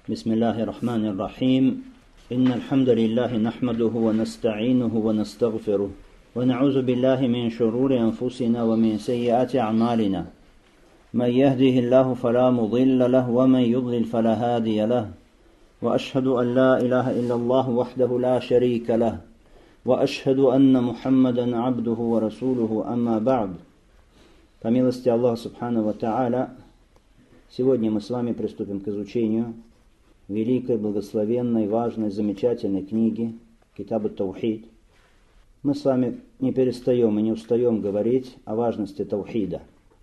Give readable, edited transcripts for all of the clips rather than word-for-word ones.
بسم الله الرحمن الرحيم إن الحمد لله نحمده ونستعينه ونستغفره ونعوذ بالله من شرور أنفسنا ومن سيئات أعمالنا من يهده الله فلا مضل له ومن يضلل فلا هادي له وأشهد أن لا إله إلا الله وحده لا شريك له وأشهد أن محمدا عبده ورسوله أما بعد. По милости Аллаха Субхану ва Тааля, сегодня мы с вами приступим к изучению великой, благословенной, важной, замечательной книги Китаб ат-Таухид. Мы с вами не перестаем и не устаем говорить о важности таухида.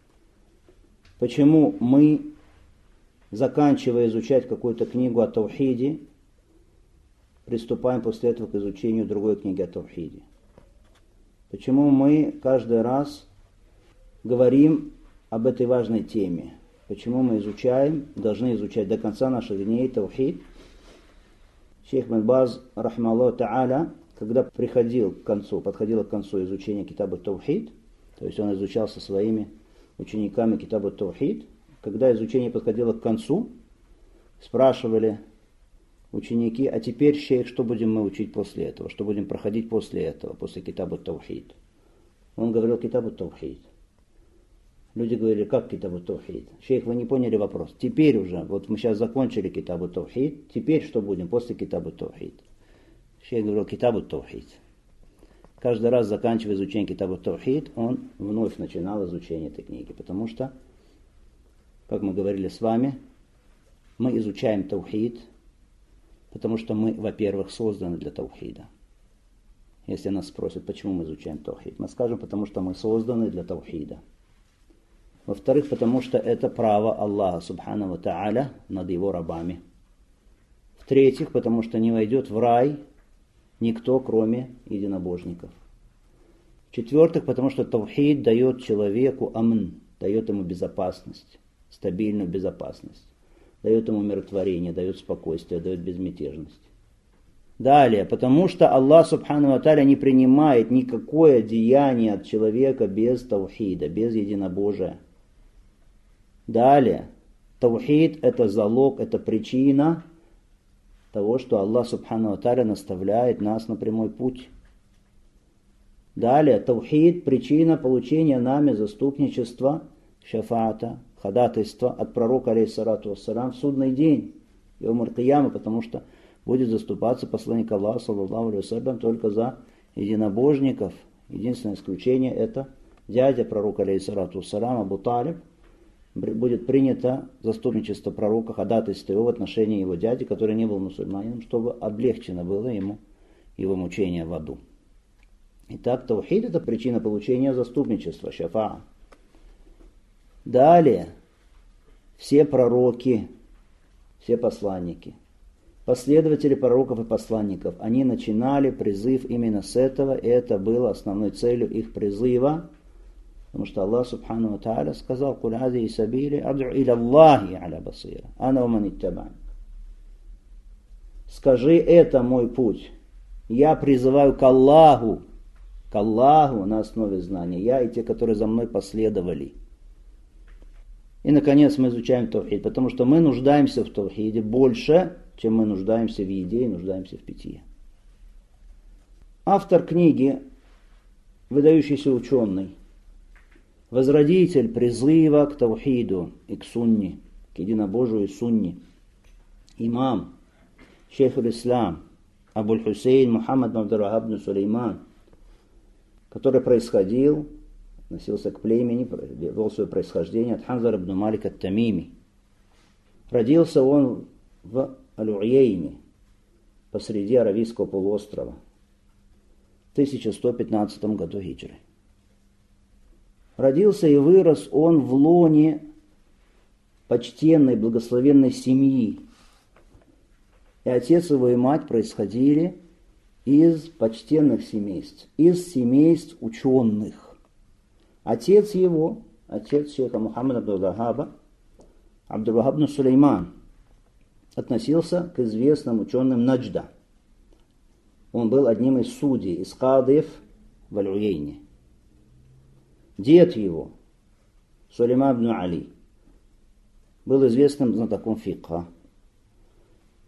Почему мы, заканчивая изучать какую-то книгу о таухиде, приступаем после этого к изучению другой книги о таухиде? Почему мы каждый раз говорим об этой важной теме? Почему мы должны изучать до конца наших дней таухид? Шейх Ибн Баз, рахмаллаху та'аля, когда подходило к концу изучения Китаба ат-Таухид, то есть он изучал со своими учениками Китаба ат-Таухид, когда изучение подходило к концу, спрашивали ученики: а теперь, шейх, что будем мы учить после этого? Что будем проходить после этого, после Китаба ат-Таухид? Он говорил: Китаб ат-Таухид. Люди говорили: как Китаб ат-Таухид? Шейх, вы не поняли вопрос. Теперь уже, вот мы сейчас закончили Китаб ат-Таухид, теперь что будем после Китаб ат-Таухид? Шейх говорил: Китаб ат-Таухид. Каждый раз, заканчивая изучение Китаб ат-Таухид, он вновь начинал изучение этой книги, потому что, как мы говорили с вами, мы изучаем таухид, потому что мы, во-первых, созданы для таухида. Если нас спросят, почему мы изучаем таухид, мы скажем: потому что мы созданы для таухида. Во-вторых, потому что это право Аллаха Субхану ва Тааля над его рабами. В-третьих, потому что не войдет в рай никто, кроме единобожников. В-четвертых, потому что таухид дает человеку амн, дает ему безопасность, стабильную безопасность, дает ему умиротворение, дает спокойствие, дает безмятежность. Далее, потому что Аллах Субхану ва Тааля не принимает никакое деяние от человека без таухида, без единобожия. Далее, таухид – это залог, это причина того, что Аллах Субхану ва Тааля наставляет нас на прямой путь. Далее, таухид – причина получения нами заступничества, шафаата, ходатайства от пророка, алейхиссалату вассалям, в судный день, йом аль-Кияма, потому что будет заступаться посланник Аллаха, саллаллаху алейхи вассалям, только за единобожников. Единственное исключение – это дядя пророка, алейхиссалату вассалям, Абу Талиб. Будет принято заступничество пророка, ходатайство его в отношении его дяди, который не был мусульманином, чтобы облегчено было ему его мучение в аду. Итак, таухид – это причина получения заступничества, шафаа. Далее, все пророки, все посланники, последователи пророков и посланников, они начинали призыв именно с этого, и это было основной целью их призыва, потому что Аллах Субхану ва Тааля сказал: «Куль хази сабили ад'у иля Аллахи аля басира, ана ва ман иттаба'ани». Скажи: это мой путь. Я призываю к Аллаху на основе знания. Я и те, которые за мной последовали. И, наконец, мы изучаем таухид, потому что мы нуждаемся в таухиде больше, чем мы нуждаемся в еде и нуждаемся в питье. Автор книги, выдающийся ученый, возродитель призыва к таухиду и к сунне, к единобожию и сунне, имам, шейх аль-Ислам, Абуль-Хусейн Мухаммад ибн Абдул-Ваххаб ибн Сулейман, который относился к племени, вел свое происхождение от Ханзар ибн Малик ат-Тамими. Родился он в Аль-Уейне, посреди Аравийского полуострова, в 1115 году хиджры. Родился и вырос он в лоне почтенной, благословенной семьи. И отец его и мать происходили из почтенных семейств, из семейств ученых. Отец шейха Мухаммада Абдул-Ваххаба, Абдул-Ваххаб ибн Сулейман, относился к известным ученым Наджда. Он был одним из судей, из кадиев в Аль-Уейне. Дед его, Сулейман ибн Али, был известным знатоком фикха.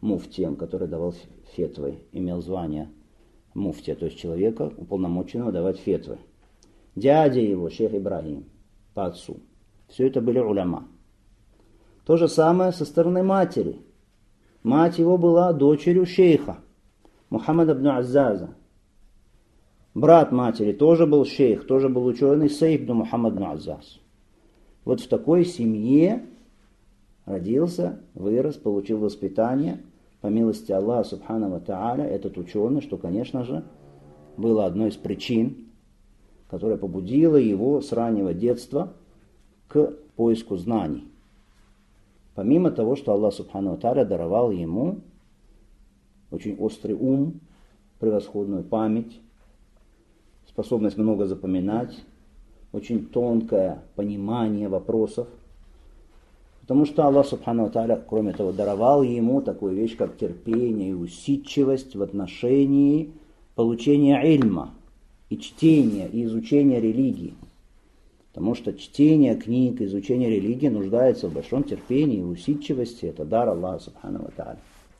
муфтием, который давал фетвы, имел звание муфтия, то есть человека, уполномоченного давать фетвы. Дядя его, шейх Ибрагим, по отцу. Все это были уляма. То же самое со стороны матери. Мать его была дочерью шейха, Мухаммада ибн Аззаза. Брат матери тоже был шейх, тоже был ученый, Сейф ибн Мухаммад ибн Аззаз. Вот в такой семье родился, вырос, получил воспитание, по милости Аллаха Субхану ва Тааля, этот ученый, что, конечно же, было одной из причин, которая побудила его с раннего детства к поиску знаний. Помимо того, что Аллах Субхану ва Тааля даровал ему очень острый ум, превосходную память, способность много запоминать, очень тонкое понимание вопросов. Потому что Аллах Субхану ва Тааля, кроме того, даровал ему такую вещь, как терпение и усидчивость в отношении получения ильма, и чтения, и изучения религии. Потому что чтение книг, изучение религии нуждается в большом терпении и усидчивости. Это дар Аллаха Субхану ва Тааля.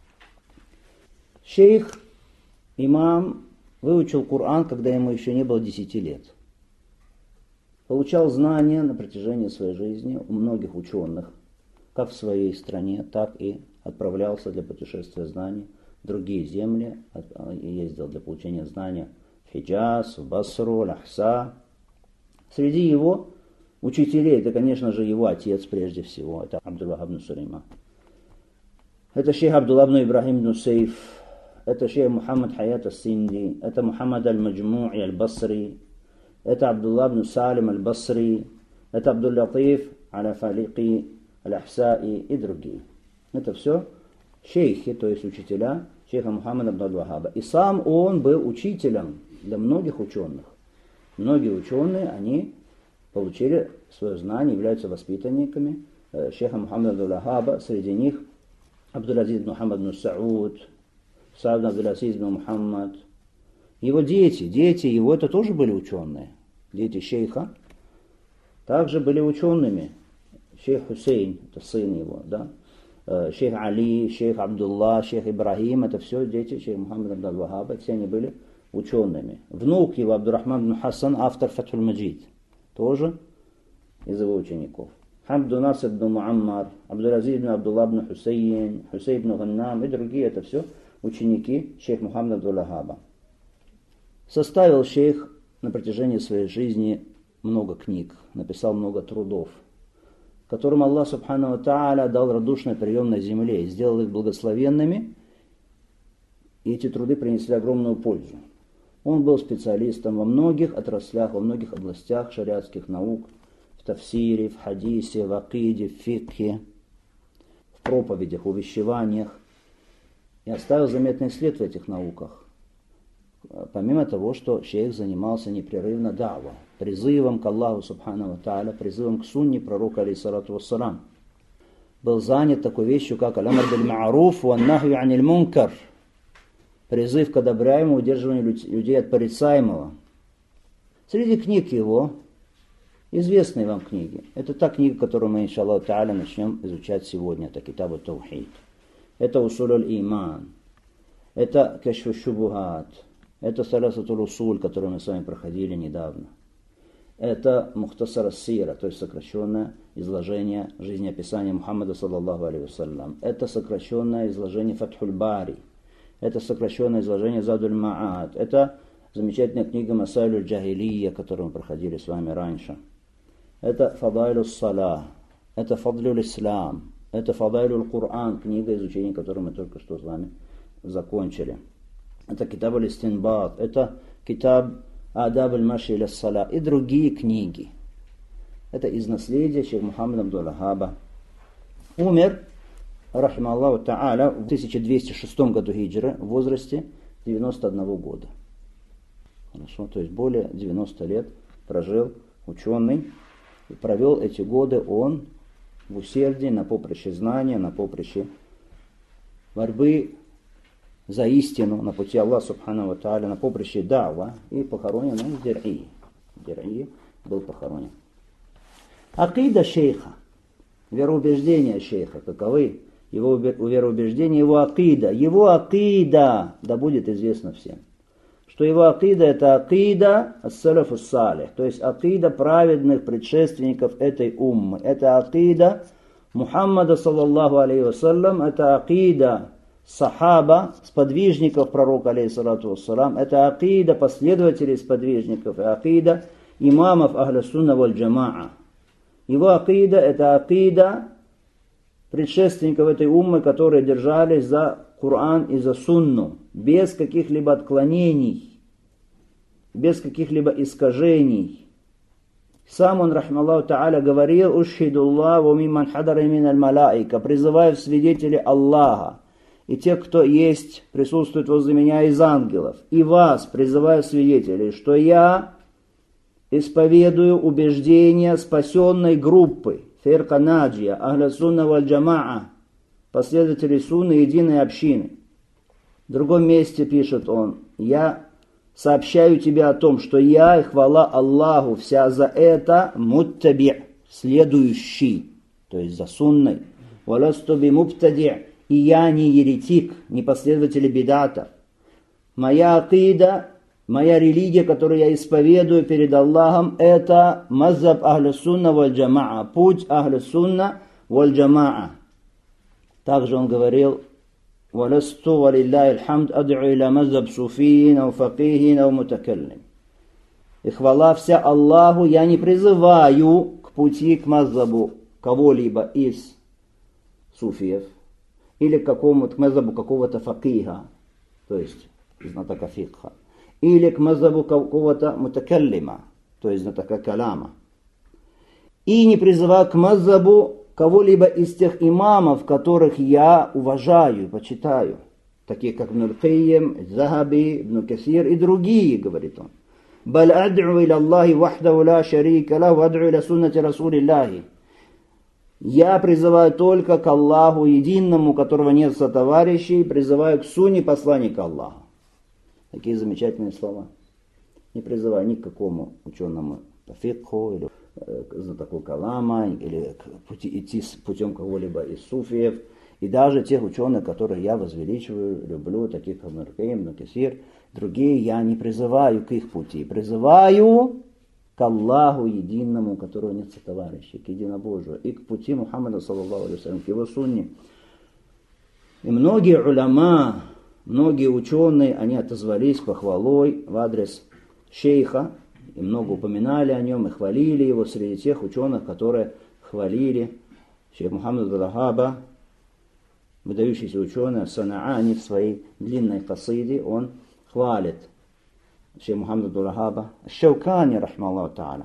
Шейх, имам, выучил Коран, когда ему еще не было 10 лет. Получал знания на протяжении своей жизни у многих ученых, как в своей стране, так и отправлялся для путешествия знаний в другие земли, ездил для получения знания в Хиджаз, в Басру, Ахса. Среди его учителей, это, конечно же, его отец прежде всего, это Абдул-Вахаб ибн Сулейман. Это шейх Абдулла ибн Ибрахим ибн Сейф, это шейх Мухаммад Хаят ас-Синди, это Мухаммад аль-Маджму'i аль-Басри, это Абдулла ибн Салим аль-Басри, это Абдул-Латиф аля-Фалики аль-Ахсаи и другие. Это все шейхи, то есть учителя шейха Мухаммада ибн Абдул-Вахаба. И сам он был учителем для многих ученых. Многие ученые, они получили свое знание, являются воспитанниками шейха Мухаммада Абдул-Вахаба. Среди них Абдул-Азиз ибн Мухаммад ибн Сауд, Саад ибн Абдул-Азиз ибн Мухаммад. Его дети его это тоже были ученые. Дети шейха также были учеными. Шейх Хусейн, это сын его, да? Шейх Али, шейх Абдулла, шейх Ибрагим, это все дети шейха Мухаммада ибн Абдул-Вахаба, все они были учеными. Внук его, Абдуррахман ибн Хасан, автор Фатхуль Маджид, тоже из его учеников. Хамду Наср ибн Муаммар, Абдул-Азиз ибн Абдулла ибн Хусейн, Хусейн ибн Ганнам и другие, это все ученики шейха Мухаммада Абдул-Вахаба. Составил шейх на протяжении своей жизни много книг, написал много трудов, которым Аллах Субхану ва Тааля дал радушный прием на земле и сделал их благословенными, и эти труды принесли огромную пользу. Он был специалистом во многих отраслях, во многих областях шариатских наук, в тафсире, в хадисе, в акиде, в фикхе, в проповедях, увещеваниях, и оставил заметный след в этих науках. Помимо того, что шейх занимался непрерывно дава, призывом к Аллаху Субхану ва Тааля, призывом к сунне пророка алейхиссалату вассалам, был занят такой вещью, как аль-амр биль-ма'руф ва ан-нахью аниль мункар, призыв к одобряемому, удерживанию людей от порицаемого. Среди книг его, известные вам книги, это та книга, которую мы, иншаллаху та'аля, начнем изучать сегодня, это Китаб ат-Таухид, это Усуль аль-Иман, это Кашф аш-Шубухат, это Саласатуль Усуль, которую мы с вами проходили недавно. Это Мухтасар ас-Сира, то есть сокращенное изложение жизнеописания Мухаммада саллаллаху алейхи вассалям. Это сокращенное изложение Фатхуль Бари. Это сокращенное изложение Задуль Ма'ад. Это замечательная книга Масайлюль Джахилия, которую мы проходили с вами раньше. Это Фадайлю Салах. Это Фадлюль Ислам. Это Фадайлюль Кур'ан, книга, изучение которой мы только что с вами закончили. Это Китаб аль-Истинбат, это Китаб Адаб аль-Маши иля-ссала и другие книги. Это из наследия шейха Мухаммада Абдул-Вахаба. Умер, рахима Аллаху та'аля, в 1206 году хиджры, в возрасте 91 года. Хорошо, то есть более 90 лет прожил ученый, и провел эти годы он в усердии на поприще знания, на поприще борьбы за истину на пути Аллаха Субхану ва Тааля, на поприще дa'ва, и похоронен он в Дир'и. В Дир'и был похоронен. Акида шейха, вероубеждения шейха, каковы? его вероубеждение, его акида, да будет известно всем, что его акида это акида ас-салаф ас-салих, то есть акида праведных предшественников этой уммы, это акида Мухаммада саллаллаху алейхи вассалям, это акида сахаба, сподвижников пророка алейхиссалату вассалам, это акида последователей сподвижников, и акида имамов ахля сунна валь джамаа. Его акида это акида предшественников этой уммы, которые держались за Коран и за сунну, без каких-либо отклонений, без каких-либо искажений. Сам он, рахмаллаху та'аля, говорил: «Ушхидуллах ва мимман хадара мин аль-малаика», призывая в свидетели Аллаха, и те, кто есть, присутствует возле меня из ангелов, и вас, призывая свидетелей, что я исповедую убеждения спасенной группы, фирка наджия, ахля сунна валь джамаа, последователей сунны единой общины. В другом месте пишет он: «Я сообщаю тебе о том, что я, и хвала Аллаху вся за это, муттаби, следующий, то есть за сунной, валасту би муптади, и я не еретик, не последователь бидата. Моя акида, моя религия, которую я исповедую перед Аллахом, это мазхаб ахля сунна валь джамаа, путь ахля сунна валь джамаа». Также он говорил: «Валасту валилляхи алхамд ад'у иля мазхаб суфиин ау факихин ау мутакаллим». И хвала вся Аллаху, я не призываю к пути, к мазхабу кого-либо из суфиев, или к мазхабу какого-то факиха, то есть знатока фикха, или к мазхабу какого-то мутакаллима, то есть знатока каляма. И не призываю к мазхабу кого-либо из тех имамов, которых я уважаю, почитаю, такие как Ибн аль-Кайим, Захаби, Ибн Касир и другие, говорит он. «Баль ад'у иля Аллахи вахдаху ла шарика лаху, ад'у иля суннати расулиллахи». Я призываю только к Аллаху единому, которого нет сотоварищей, призываю к сунне посланника Аллаха. Такие замечательные слова. Не призываю ни к какому ученому по фикху, или знатоку калама, или идти путем кого-либо из суфиев, и даже тех ученых, которые я возвеличиваю, люблю, таких как Ибн аль-Кайим, Ибн Касир, другие, я не призываю к их пути, призываю к Аллаху единому, у которого нет сотоварищей, к единобожию, и к пути Мухаммада, саллаллаху алейхи ва саллям, к его сунне. И многие уляма, многие ученые, они отозвались похвалой в адрес шейха, и много упоминали о нем, и хвалили его среди тех ученых, которые хвалили шейх Мухаммад Абдул-Вахаба, выдающийся ученый, Санаани, в своей длинной касиде, он хвалит шейх Мухаммад Абдул-Вахаба, Шаукани, рахмаллаху та'аля.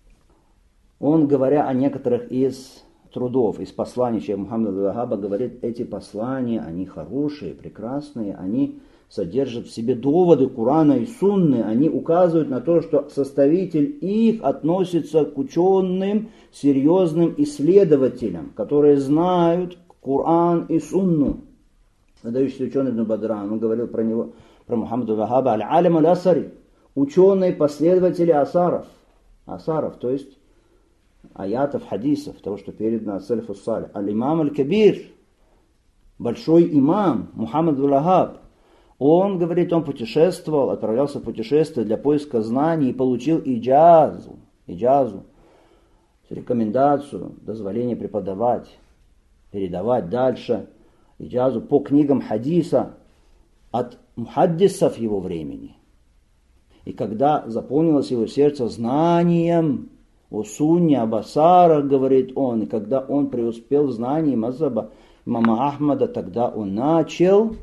Он, говоря о некоторых из трудов, из посланий шейха Мухаммада Абдул-Вахаба, говорит: эти послания, они хорошие, прекрасные, они содержат в себе доводы Корана и Сунны, они указывают на то, что составитель их относится к ученым, серьезным исследователям, которые знают Коран и Сунну. Выдающийся ученый Ибн Бадран, он говорил про него, про Мухаммада Абдул-Вахаба, аль-алям аль-асари, ученые последователи асаров, то есть аятов, хадисов, того, что передано от салифу салих. Аль-имам аль-кабир, большой имам Мухаммад Абдул-Вахаб, он, говорит, он путешествовал, отправлялся в путешествие для поиска знаний и получил иджазу, рекомендацию, дозволение преподавать, передавать дальше иджазу по книгам хадиса от мухаддисов его времени. И когда заполнилось его сердце знанием о сунне, об асарах, говорит он, и когда он преуспел в знании мазхаба имама Ахмада, тогда он начал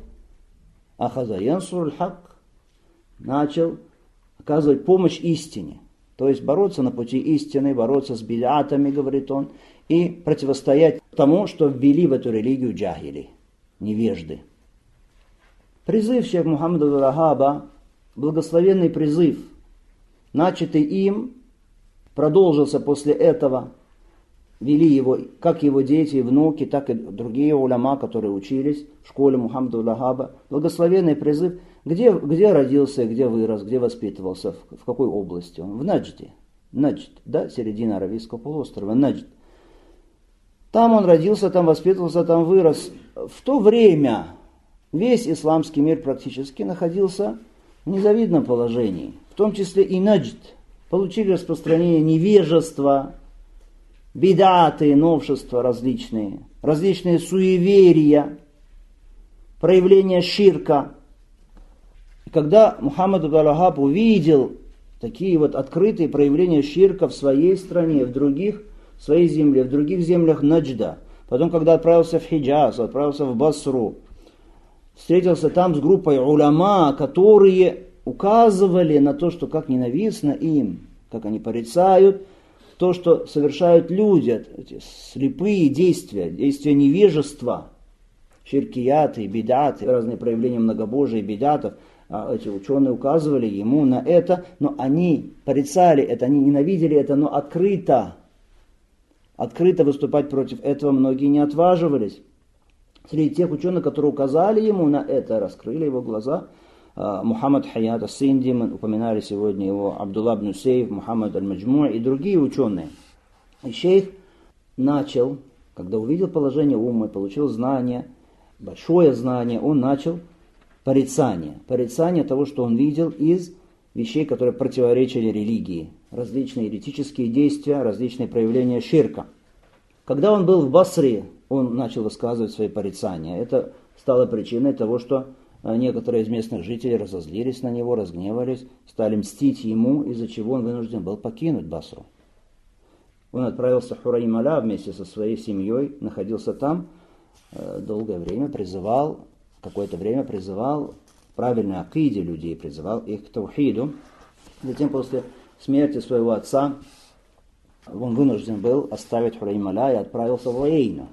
начал оказывать помощь истине, то есть бороться на пути истины, бороться с бид'атами, говорит он, и противостоять тому, что ввели в эту религию джахили, невежды. Призыв шейха Мухаммада Абдул-Вахаба, благословенный призыв, начатый им, продолжился после этого, вели его как его дети и внуки, так и другие уляма, которые учились в школе Мухаммада Абдул-Вахаба. Благословенный призыв, где родился, где вырос, где воспитывался, в какой области он? В Наджде. Наджд, да, середина Аравийского полуострова, Наджд. Там он родился, там воспитывался, там вырос. в то время весь исламский мир практически находился в незавидном положении. В том числе и Наджд. Получили распространение невежества, бидаты, новшества различные суеверия, проявления ширка. И когда Мухаммад ибн Абдул-Ваххаб увидел такие вот открытые проявления ширка в своей стране, в своей земле, в других землях Наджда, потом, когда отправился в Хиджаз, отправился в Басру, встретился там с группой уляма, которые указывали на то, что как ненавистно им, как они порицают то, что совершают люди, эти слепые действия невежества, ширкияты, бидаты, разные проявления многобожия, бидатов. Эти ученые указывали ему на это, но они порицали это, они ненавидели это, но открыто выступать против этого многие не отваживались. Среди тех ученых, которые указали ему на это, раскрыли его глаза, Мухаммад Хаят ас-Синди, мы упоминали сегодня его, Абдулла ибн Сейф, Мухаммад аль-Маджму и другие ученые. И шейх начал, когда увидел положение уммы, получил знание, большое знание, он начал порицание того, что он видел из вещей, которые противоречили религии, различные еретические действия, различные проявления ширка. Когда он был в Басре, он начал высказывать свои порицания. Это стало причиной того, что некоторые из местных жителей разозлились на него, разгневались, стали мстить ему, из-за чего он вынужден был покинуть Басру. Он отправился в Хурайм-Аля вместе со своей семьей, находился там, долгое время какое-то время призывал правильной акиде людей, призывал их к таухиду. Затем, после смерти своего отца, он вынужден был оставить Хурайм-Аля и отправился в Уэйну.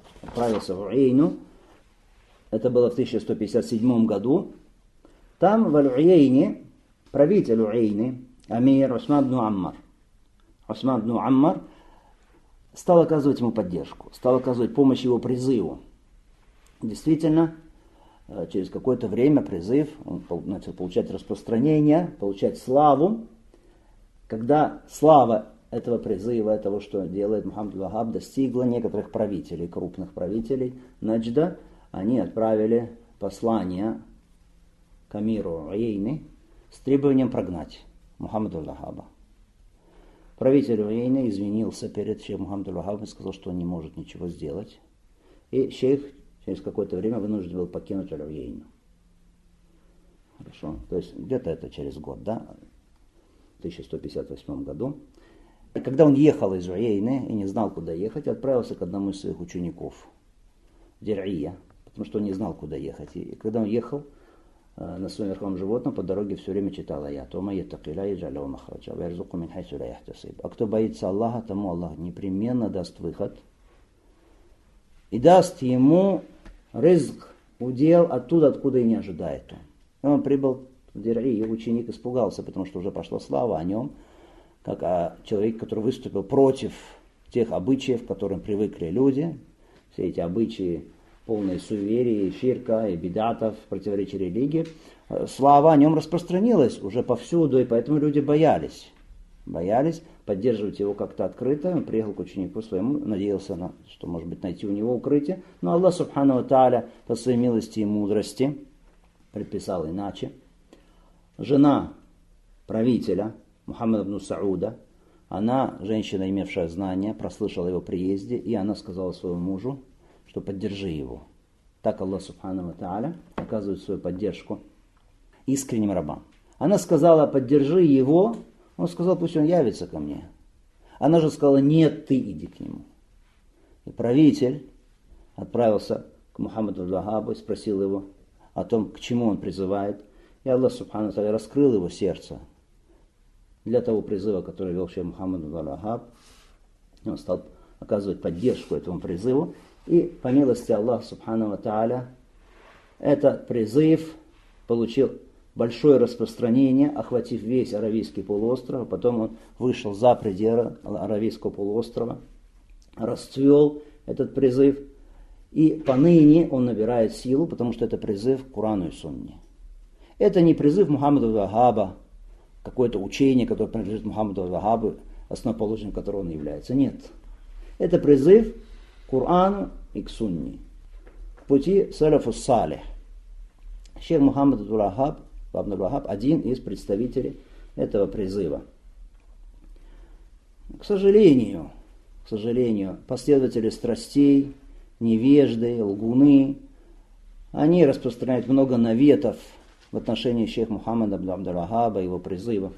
Это было в 1157 году. Там в Аль-Уэйне правитель Уэйны, амир Усман ибн Аммар, стал оказывать ему поддержку, стал оказывать помощь его призыву. Действительно, через какое-то время призыв, он начал получать распространение, получать славу. Когда слава этого призыва, того, что делает Мухаммад Абдул-Ваххаб, достигла некоторых правителей, крупных правителей Наджда, они отправили послание к амиру Уэйны с требованием прогнать Мухаммада Абдул-Ваххаба. Правитель Уэйны извинился перед шейхом Мухаммадом Абдул-Ваххабом и сказал, что он не может ничего сделать. И шейх через какое-то время вынужден был покинуть Аль-Уэйну. Хорошо, то есть где-то это через год, да, в 1158 году. И когда он ехал из Уэйны и не знал, куда ехать, отправился к одному из своих учеников, Дир'ия, потому что он не знал, куда ехать. И когда он ехал на своем верховом животном, по дороге все время читал аят. А кто боится Аллаха, тому Аллах непременно даст выход и даст ему рызк, удел оттуда, откуда и не ожидает он. И он прибыл в Дир'и, и ученик испугался, потому что уже пошла слава о нем, как о человеке, который выступил против тех обычаев, к которым привыкли люди. Все эти обычаи, полные суеверий, ширка и бидатов, противоречия религии. Слава о нем распространилась уже повсюду, и поэтому люди боялись поддерживать его как-то открыто. Он приехал к ученику своему, надеялся, что, может быть, найти у него укрытие. Но Аллах, субхану ва тааля, по своей милости и мудрости предписал иначе. Жена правителя, Мухаммада ибн Сауда, она, женщина, имевшая знания, прослышала о его приезде, и она сказала своему мужу, что поддержи его. Так Аллах, субхану ва тааля, оказывает свою поддержку искренним рабам. Она сказала, поддержи его. Он сказал, пусть он явится ко мне. Она же сказала, нет, ты иди к нему. И правитель отправился к Мухаммаду Абдул-Ваххабу и спросил его о том, к чему он призывает. И Аллах, субхану ва, раскрыл его сердце для того призыва, который вел шейх Мухаммад Абдул-Ваххаб. Он стал оказывать поддержку этому призыву. И по милости Аллаха, субхану ва, этот призыв получил большое распространение, охватив весь Аравийский полуостров. Потом он вышел за пределы Аравийского полуострова, расцвел этот призыв. И поныне он набирает силу, потому что это призыв к Корану и Сунне. Это не призыв Мухаммада Абдул-Ваххаба, какое-то учение, которое принадлежит Мухаммаду Абдул-Ваххабу, основоположником которого он является. Нет. Это призыв к Корану и к Сунне. пути салафус салих. Шейх Мухаммад Абдул-Вахаб один из представителей этого призыва. К сожалению, последователи страстей, невежды, лгуны, они распространяют много наветов в отношении шейха Мухаммада Абдул-Вахаба, его призывов.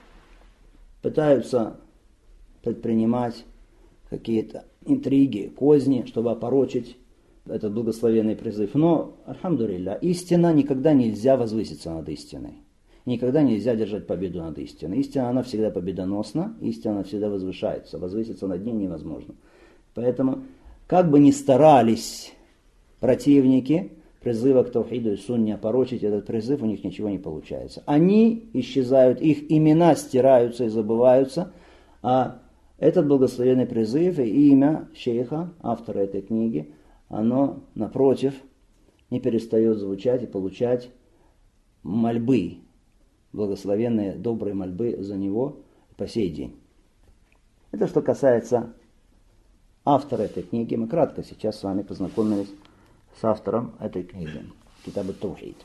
Пытаются предпринимать какие-то интриги, козни, чтобы опорочить этот благословенный призыв. Но, альхамдулилля, истина никогда нельзя возвыситься над истиной. Никогда нельзя держать победу над истиной. Истина, она всегда победоносна, истина, она всегда возвышается. Возвыситься над ней невозможно. Поэтому, как бы ни старались противники призыва к тавхиду и сунне опорочить этот призыв, у них ничего не получается. Они исчезают, их имена стираются и забываются, а этот благословенный призыв и имя шейха, автора этой книги, оно, напротив, не перестает звучать и получать мольбы, благословенные, добрые мольбы за него по сей день. Это что касается автора этой книги. Мы кратко сейчас с вами познакомились с автором этой книги, Китаб ат-Таухид.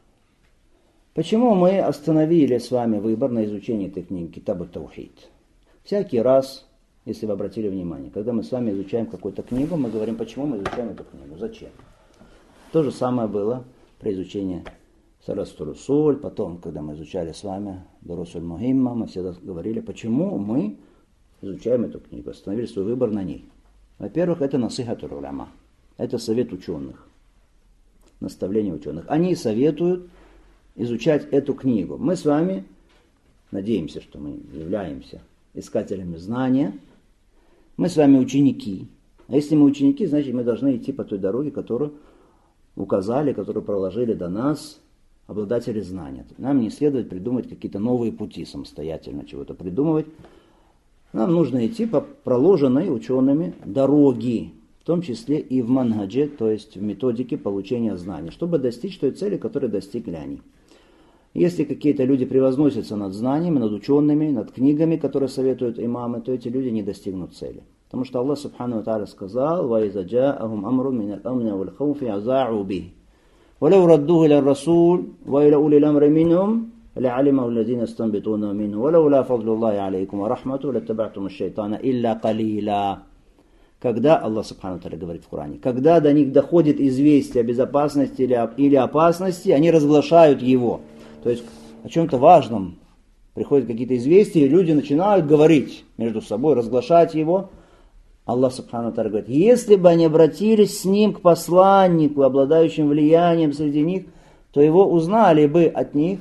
Почему мы остановили с вами выбор на изучение этой книги, Китаб ат-Таухид? Всякий раз, если вы обратили внимание, когда мы с вами изучаем какую-то книгу, мы говорим, почему мы изучаем эту книгу, зачем. То же самое было при изучении Саласту Русуль, потом, когда мы изучали с вами Дурусуль Мухимма, мы всегда говорили, почему мы изучаем эту книгу, остановили свой выбор на ней. Во-первых, это насихатуль уляма, это совет ученых, наставление ученых. Они советуют изучать эту книгу. Мы с вами надеемся, что мы являемся искателями знания. Мы с вами ученики. А если мы ученики, значит мы должны идти по той дороге, которую указали, которую проложили до нас обладатели знания. Нам не следует придумать какие-то новые пути самостоятельно, чего-то придумывать. Нам нужно идти по проложенной учеными дороге, в том числе и в манхадже, то есть в методике получения знаний, чтобы достичь той цели, которой достигли они. Если какие-то люди превозносятся над знаниями, над учеными, над книгами, которые советуют имамы, то эти люди не достигнут цели. Потому что Аллах Субхану ва Тааля сказал: وَإِذَا جَاءَهُمْ أَمْرٌ مِنَ الْأَمْنِ وَالْخَوْفِ أَذَاعُوا بِهِ وَلَوْ رَدُّوهُ إِلَى الرَّسُولِ وَإِلَى أُولِي الْأَمْرِ مِنْهُمْ لَعَلِمَهُ الَّذِينَ يَسْتَنبِطُونَهُ مِنْهُ وَلَوْلَا فَضْلُ اللَّهِ عَلَيْكُمْ وَرَحْمَتُهُ لَاتَّبَعْتُمُ الشَّيْطَانَ إِلَّا قَلِيلًا. Когда, Аллах Субхану ва Тааля говорит в Коране, когда до них доходит известие о безопасности или опасности, они разглашают его. То есть о чем-то важном приходят какие-то известия, и люди начинают говорить между собой, разглашать его. Аллах Субхану ва Тааля говорит, если бы они обратились с ним к посланнику, обладающим влиянием среди них, то его узнали бы от них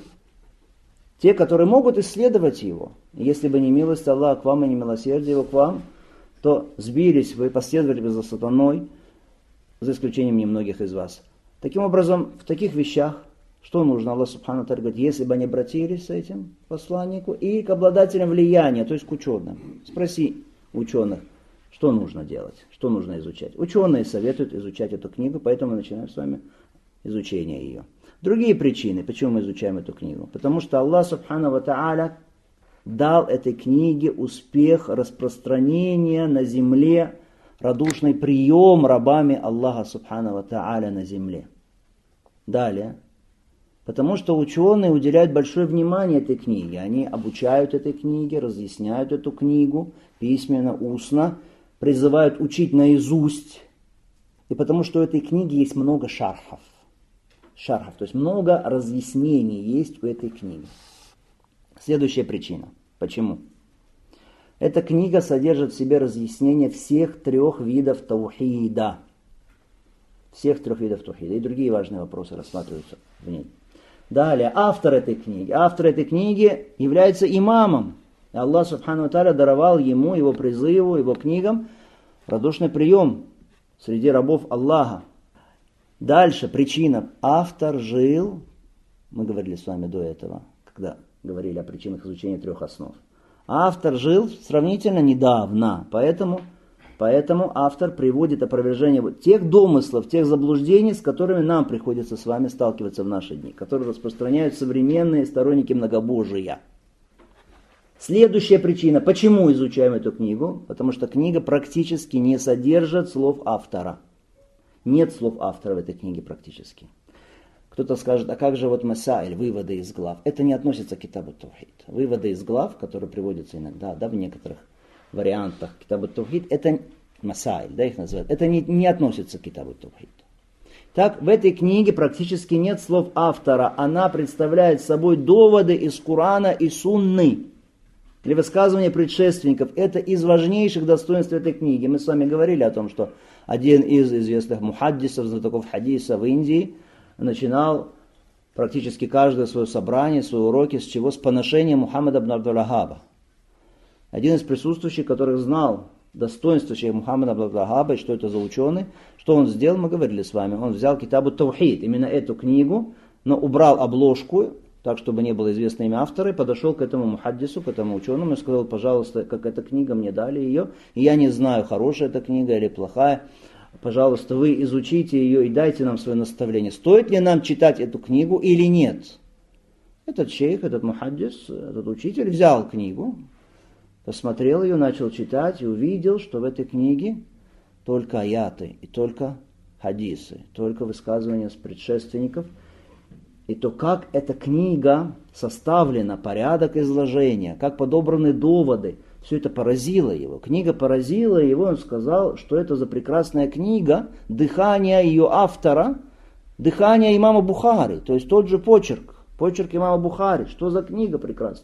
те, которые могут исследовать его. И если бы не милость Аллаха к вам и не милосердие его к вам, то сбились вы, последовали бы за сатаной, за исключением немногих из вас. Таким образом, в таких вещах, что нужно? Аллах Субхану ва Тааля говорит, если бы они обратились с этим посланнику и к обладателям влияния, то есть к ученым. Спроси ученых, что нужно делать, что нужно изучать. Ученые советуют изучать эту книгу, поэтому мы начинаем с вами изучение ее. Другие причины, почему мы изучаем эту книгу. Потому что Аллах Субхану ва Тааля дал этой книге успех распространения на земле, радушный прием рабами Аллаха Субхану ва Тааля на земле. Далее. Потому что ученые уделяют большое внимание этой книге. Они обучают этой книге, разъясняют эту книгу письменно, устно, призывают учить наизусть. И потому что у этой книги есть много шархов. То есть много разъяснений есть у этой книги. Следующая причина. Почему? Эта книга содержит в себе разъяснение всех трех видов таухида. Всех трех видов таухида. И другие важные вопросы рассматриваются в ней. Далее, автор этой книги является имамом. И Аллах Субхану ва Тааля даровал ему, его призыву, его книгам радушный прием среди рабов Аллаха. Дальше, причина. Автор жил, мы говорили с вами до этого, когда говорили о причинах изучения трех основ. Автор жил сравнительно недавно, поэтому автор приводит опровержение тех домыслов, тех заблуждений, с которыми нам приходится с вами сталкиваться в наши дни, которые распространяют современные сторонники многобожия. Следующая причина, почему изучаем эту книгу, потому что книга практически не содержит слов автора. нет слов автора в этой книге практически. Кто-то скажет, а как же вот масаиль, выводы из глав? Это не относится к Китабу Таухид. Выводы из глав, которые приводятся иногда, да, в некоторых вариантах Китабу Таухид, это масаиль, да, их называют. Это не относится к Китабу Таухид. Так, в этой книге практически нет слов автора. Она представляет собой доводы из Корана и Сунны. Или высказывания предшественников. Это из важнейших достоинств этой книги. Мы с вами говорили о том, что один из известных мухаддисов, знатоков хадиса в Индии, начинал практически каждое свое собрание, свои уроки, с чего? С поношения Мухаммада ибн Абдул-Вахаба. Один из присутствующих, который знал достоинство шейха Мухаммада ибн Абдул-Вахаба, и что это за ученый, что он сделал, мы говорили с вами. Он взял Китабу Таухид, именно эту книгу, но убрал обложку, так, чтобы не было известно имя автора, и подошел к этому мухаддису, к этому ученому, и сказал, пожалуйста, как эта книга, мне дали ее, и я не знаю, хорошая эта книга или плохая, пожалуйста, вы изучите ее и дайте нам свое наставление. Стоит ли нам читать эту книгу или нет? Этот шейх, этот мухаддис, этот учитель взял книгу, посмотрел ее, начал читать и увидел, что в этой книге только аяты и только хадисы, только высказывания с предшественников. И то, как эта книга составлена, порядок изложения, как подобраны доводы, все это поразило его. Книга поразила его, он сказал, что это за прекрасная книга, дыхание ее автора, дыхание имама Бухари, то есть тот же почерк имама Бухари. Что за книга прекрасная?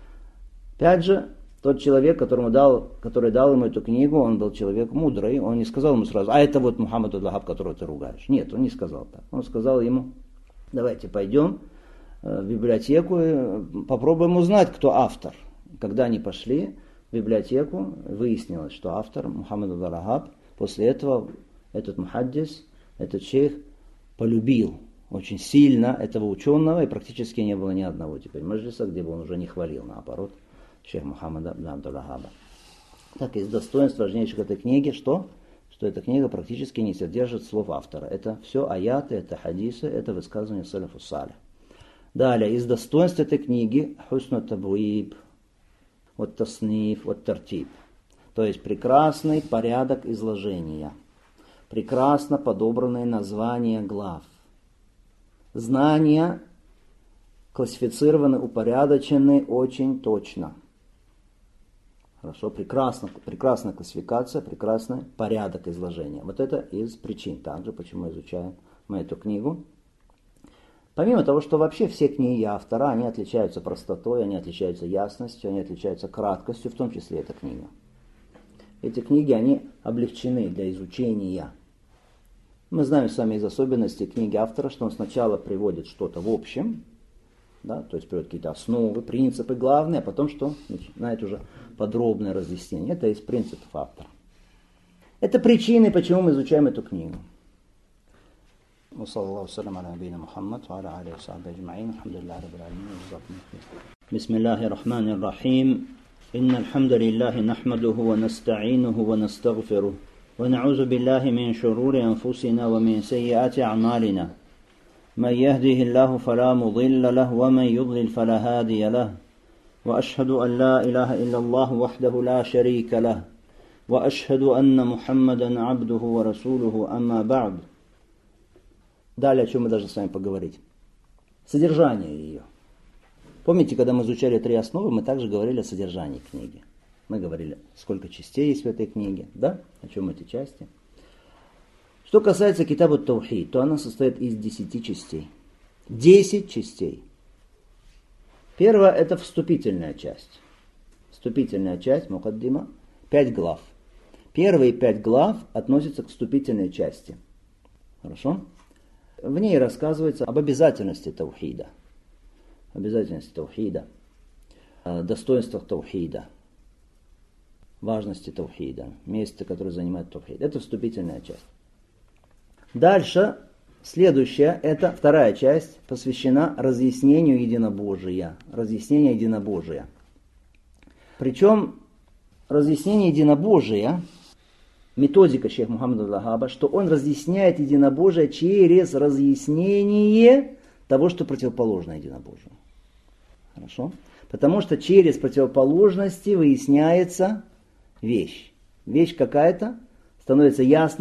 Опять же, тот человек, который дал ему эту книгу, он был человек мудрый, он не сказал ему сразу, а это вот Мухаммад Абдул-Вахаб, которого ты ругаешь. Нет, он не сказал так. Он сказал ему, давайте пойдем в библиотеку и попробуем узнать, кто автор. Когда они пошли в библиотеку, выяснилось, что автор Мухаммад Абдул-Вахаб. После этого этот мухаддис, этот шейх полюбил очень сильно этого ученого, и практически не было ни одного теперь маджлиса, где бы он уже не хвалил, наоборот, шейх Мухаммада Абдул-Вахаба. Так, из достоинств важнейших этой книги, что эта книга практически не содержит слов автора. Это все аяты, это хадисы, это высказывания салафу салих. Далее, из достоинств этой книги хусну табуиб, вот тасниф, вот тартиб. То есть прекрасный порядок изложения, прекрасно подобранные названия глав. Знания классифицированы, упорядочены очень точно. Хорошо, прекрасная классификация, прекрасный порядок изложения. Вот это из причин также, почему изучаем мы эту книгу. Помимо того, что вообще все книги автора, они отличаются простотой, они отличаются ясностью, они отличаются краткостью, в том числе эта книга. Эти книги, они облегчены для изучения. Мы знаем с вами из особенностей книги автора, что он сначала приводит что-то в общем, да, то есть приводит какие-то основы, принципы главные, а потом что? Начинает уже подробное разъяснение. Это из принципов автора. Это причины, почему мы изучаем эту книгу. Бисмиллахи рахмани рахим. Инна алхамдулиллахи нахмадуху ва наста'инуху ва настагфирух. Ва на'узу биллахи мин шурури анфусина ва мин сайyiati a'malina. من يهده الله فلا مضل له ومن يضلل فلا هادي له وأشهد أن لا إله إلا الله وحده لا شريك له وأشهد أن محمدا عبده ورسوله أما بعد. Далее, о чем мы должны с вами поговорить. Содержание ее. Помните, когда мы изучали 3 основы, мы также говорили о содержании книги. Мы говорили, сколько частей есть в этой книге, да? О чем эти части? Что касается Китабу Таухид, то она состоит из 10 частей. 10 частей. Первая – это вступительная часть. Вступительная часть, мукаддима, 5 глав. Первые 5 глав относятся к вступительной части. Хорошо? В ней рассказывается об обязательности таухида. Обязательности таухида. Достоинствах таухида. Важности таухида. Месте, которое занимает таухид. Это вступительная часть. Дальше, следующая, это вторая часть, посвящена разъяснению единобожия. Разъяснение единобожия. Причем разъяснение единобожия, методика шейха Мухаммада Абдул-Вахаба, что он разъясняет единобожие через разъяснение того, что противоположно единобожию. Хорошо? Потому что через противоположности выясняется вещь. Вещь какая-то становится ясной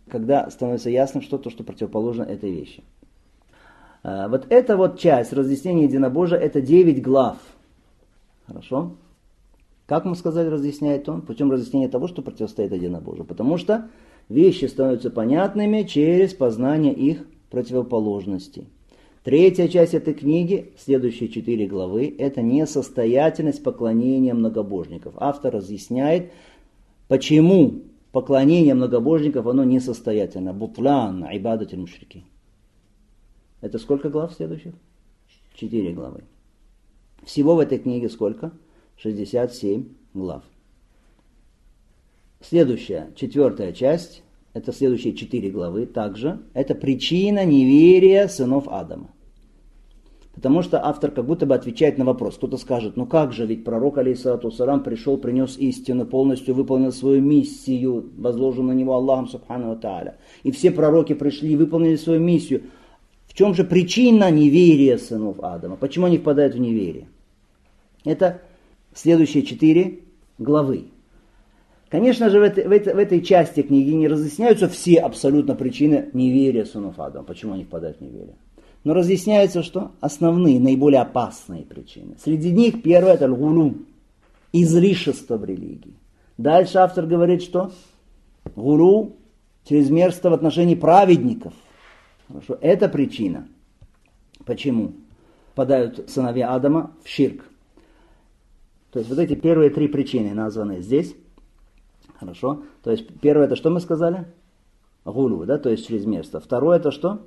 когда становится ясным что-то, что противоположно этой вещи. Вот эта вот часть разъяснения единобожия, это 9 глав. Хорошо? Как мы сказали, разъясняет он? Путем разъяснения того, что противостоит единобожию. Потому что вещи становятся понятными через познание их противоположностей. Третья часть этой книги, следующие 4 главы, это несостоятельность поклонения многобожников. Автор разъясняет, почему поклонение многобожников, оно несостоятельно. Бутлян, айбадат аль-мушрики. Это сколько глав следующих? 4 главы. Всего в этой книге сколько? 67 глав. Следующая, 4 часть, это следующие 4 главы также, это причина неверия сынов Адама. Потому что автор как будто бы отвечает на вопрос. Кто-то скажет, ну как же, ведь пророк, алейхиссалату вассалям, пришел, принес истину, полностью выполнил свою миссию, возложенную на него Аллахом, субхану ва тааля. И все пророки пришли и выполнили свою миссию. В чем же причина неверия сынов Адама? Почему они впадают в неверие? Это следующие 4 главы. Конечно же, в этой части книги не разъясняются все абсолютно причины неверия сынов Адама. Почему они впадают в неверие? Но разъясняется, что основные, наиболее опасные причины. Среди них первое это гулу, излишество в религии. Дальше автор говорит, что гулу, чрезмерство в отношении праведников. Хорошо, это причина. Почему впадают сыновья Адама в ширк? То есть вот эти первые 3 причины названы здесь. Хорошо. То есть первое это что мы сказали? Гулу, да, то есть чрезмерство. Второе это что?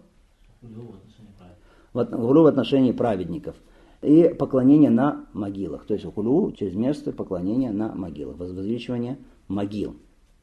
Гулу в отношении праведников. И поклонение на могилах. То есть гулу, чрезмерство, поклонение на могилах. Возвеличивание могил.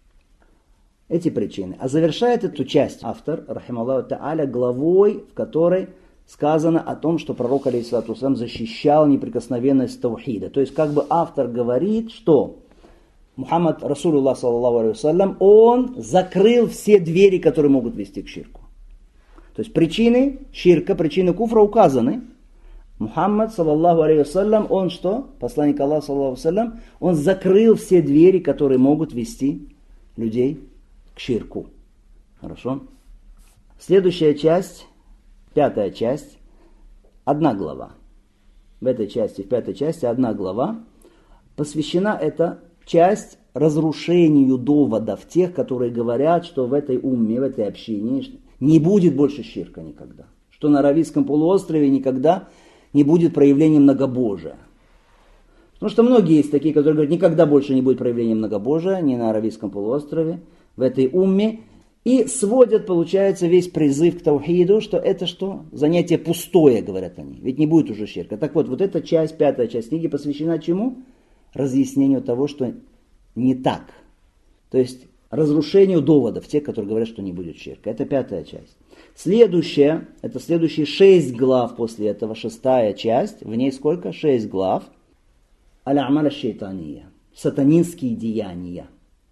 Эти причины. А завершает эту часть автор, рахималлаху та'аля, главой, в которой сказано о том, что пророк, алейхиссалату вассалям, защищал неприкосновенность таухида. То есть как бы автор говорит, что Мухаммад, Расулуллах, саллаллаху алейхи вассалям, он закрыл все двери, которые могут вести к ширку. То есть причины ширка, причины куфра указаны. Мухаммад, саллаллаху алейхи вассалям, он что? Посланник Аллаха, саллаллаху алейхи вассалям, он закрыл все двери, которые могут вести людей к ширку. Хорошо? Следующая часть, 5 часть, 1 глава. В этой части, в 5 части, 1 глава посвящена эта часть разрушению доводов тех, которые говорят, что в этой умме, в этой общине не будет больше ширка никогда. Что на Аравийском полуострове никогда не будет проявления многобожия. Потому что многие есть такие, которые говорят, никогда больше не будет проявления многобожия ни на Аравийском полуострове, в этой умме. И сводят, получается, весь призыв к таухиду, что это что? Занятие пустое, говорят они. Ведь не будет уже ширка. Так вот, вот эта часть, 5 часть книги посвящена чему? Разъяснению того, что не так. То есть разрушению доводов, тех, которые говорят, что не будет ширка. Это 5 часть. Следующая, это следующие 6 глав после этого, 6 часть. В ней сколько? 6 глав. Аль-Амаль аш-шайтания. Сатанинские деяния.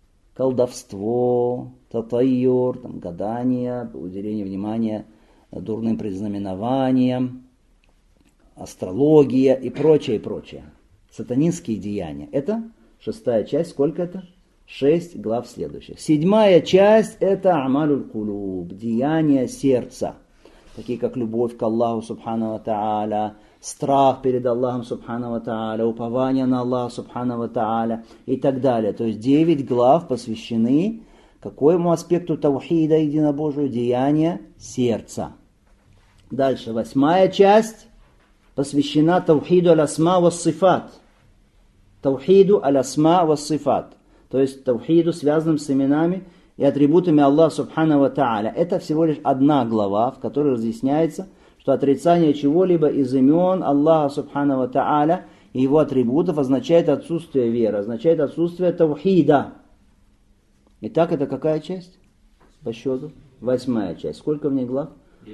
Колдовство, татайюр, гадание, уделение внимания дурным предзнаменованиям, астрология и прочее, и прочее. Сатанинские деяния. Это 6 часть. Сколько это? 6 глав следующих. 7 часть это амалюль кулуб, деяния сердца. Такие как любовь к Аллаху субхану ва тааля, страх перед Аллахом субхану ва тааля, упование на Аллаха субхану ва тааля и так далее. То есть 9 глав посвящены какому аспекту таухида единобожию? Деяния сердца. Дальше 8 часть посвящена таухиду аль-асма ва сифат. Таухиду аль-асма ва сифат. То есть таухиду, связанным с именами и атрибутами Аллаха субхану ва тааля. Это всего лишь 1 глава, в которой разъясняется, что отрицание чего-либо из имен Аллаха субхану ва тааля и его атрибутов означает отсутствие веры, означает отсутствие таухида. Итак, это какая часть? По счету? 8 часть. Сколько в ней глав?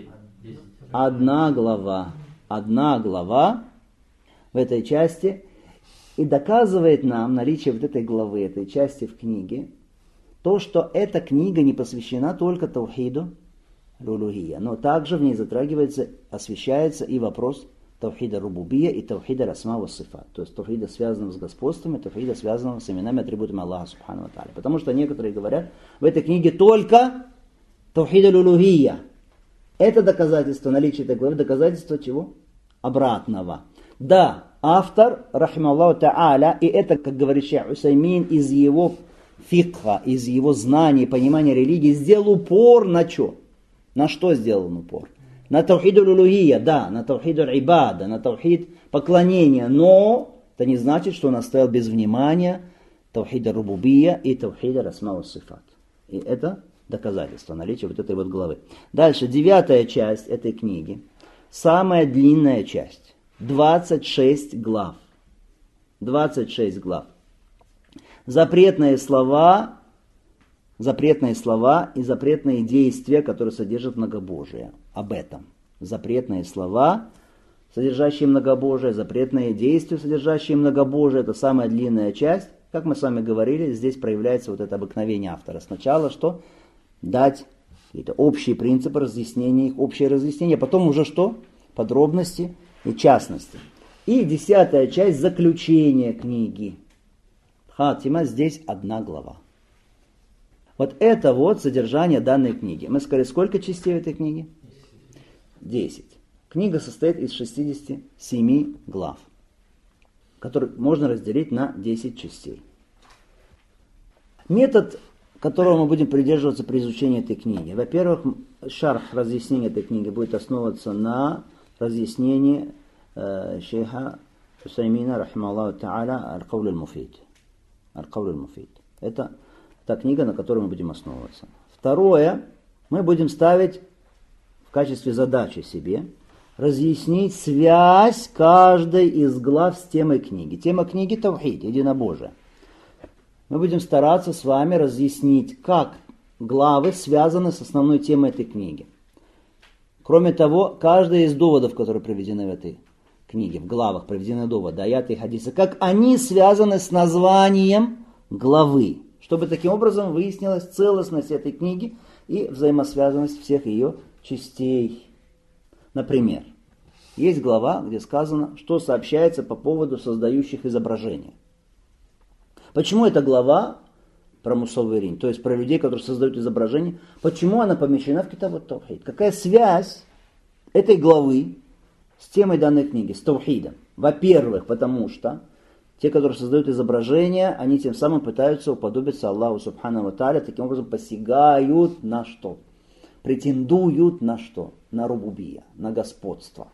1 глава. 1 глава в этой части. И доказывает нам наличие вот этой главы, этой части в книге, то, что эта книга не посвящена только таухиду рулухия, но также в ней затрагивается, освещается и вопрос таухида рубубия и таухида расма ва сифат. То есть таухида, связанного с господством, и таухида, связанного с именами и атрибутами Аллаха субхану ва тааля. Потому что некоторые говорят, в этой книге только Таухид аль-улухия. Это доказательство наличия этой главы, доказательство чего? Обратного. Да, автор, рахималлаху та'аля, и это, как говорит шейх Усаймин, из его фикха, из его знаний, понимания религии, сделал упор на что? На что сделал он упор? На таухид аль-улухия, да, на таухид аль-ибада, на таухид поклонения, но это не значит, что он оставил без внимания таухид аль-рубубия и таухид аль-асма ва-сифат. И это доказательство наличия вот этой вот главы. Дальше, 9 часть этой книги, самая длинная часть, 26 глав. 26 глав. Запретные слова и запретные действия, которые содержат многобожие. Об этом. Запретные слова, содержащие многобожие, запретные действия, содержащие многобожие, это самая длинная часть. Как мы с вами говорили, здесь проявляется вот это обыкновение автора. Сначала что? Дать какие-то общие принципы разъяснения, их общее разъяснение, потом уже что? Подробности и частности. И 10 часть заключения книги. Хатима, здесь 1 глава. Вот это вот содержание данной книги. Мы сказали, сколько частей в этой книге? 10. Книга состоит из 67 глав, которые можно разделить на 10 частей. Метод, которого мы будем придерживаться при изучении этой книги. Во-первых, шарх разъяснения этой книги будет основываться на разъяснении шейха Усаймина, рахималлаху та'аля, аль-Кауль аль-Муфид. Аль-Кауль аль-Муфид. Это та книга, на которой мы будем основываться. Второе, мы будем ставить в качестве задачи себе разъяснить связь каждой из глав с темой книги. Тема книги Таухид, единобожие. Мы будем стараться с вами разъяснить, как главы связаны с основной темой этой книги. Кроме того, каждый из доводов, которые приведены в этой книге, в главах приведены доводы, аяты и хадисы, как они связаны с названием главы, чтобы таким образом выяснилась целостность этой книги и взаимосвязанность всех ее частей. Например, есть глава, где сказано, что сообщается по поводу создающих изображения. Почему эта глава про мусаввирин, то есть про людей, которые создают изображения, почему она помещена в Китаб ат-Таухид? Какая связь этой главы с темой данной книги, с Таухидом? Во-первых, потому что те, которые создают изображения, они тем самым пытаются уподобиться Аллаху Субхану ва Тааля, таким образом посягают на что? Претендуют на что? На рубубия, на господство,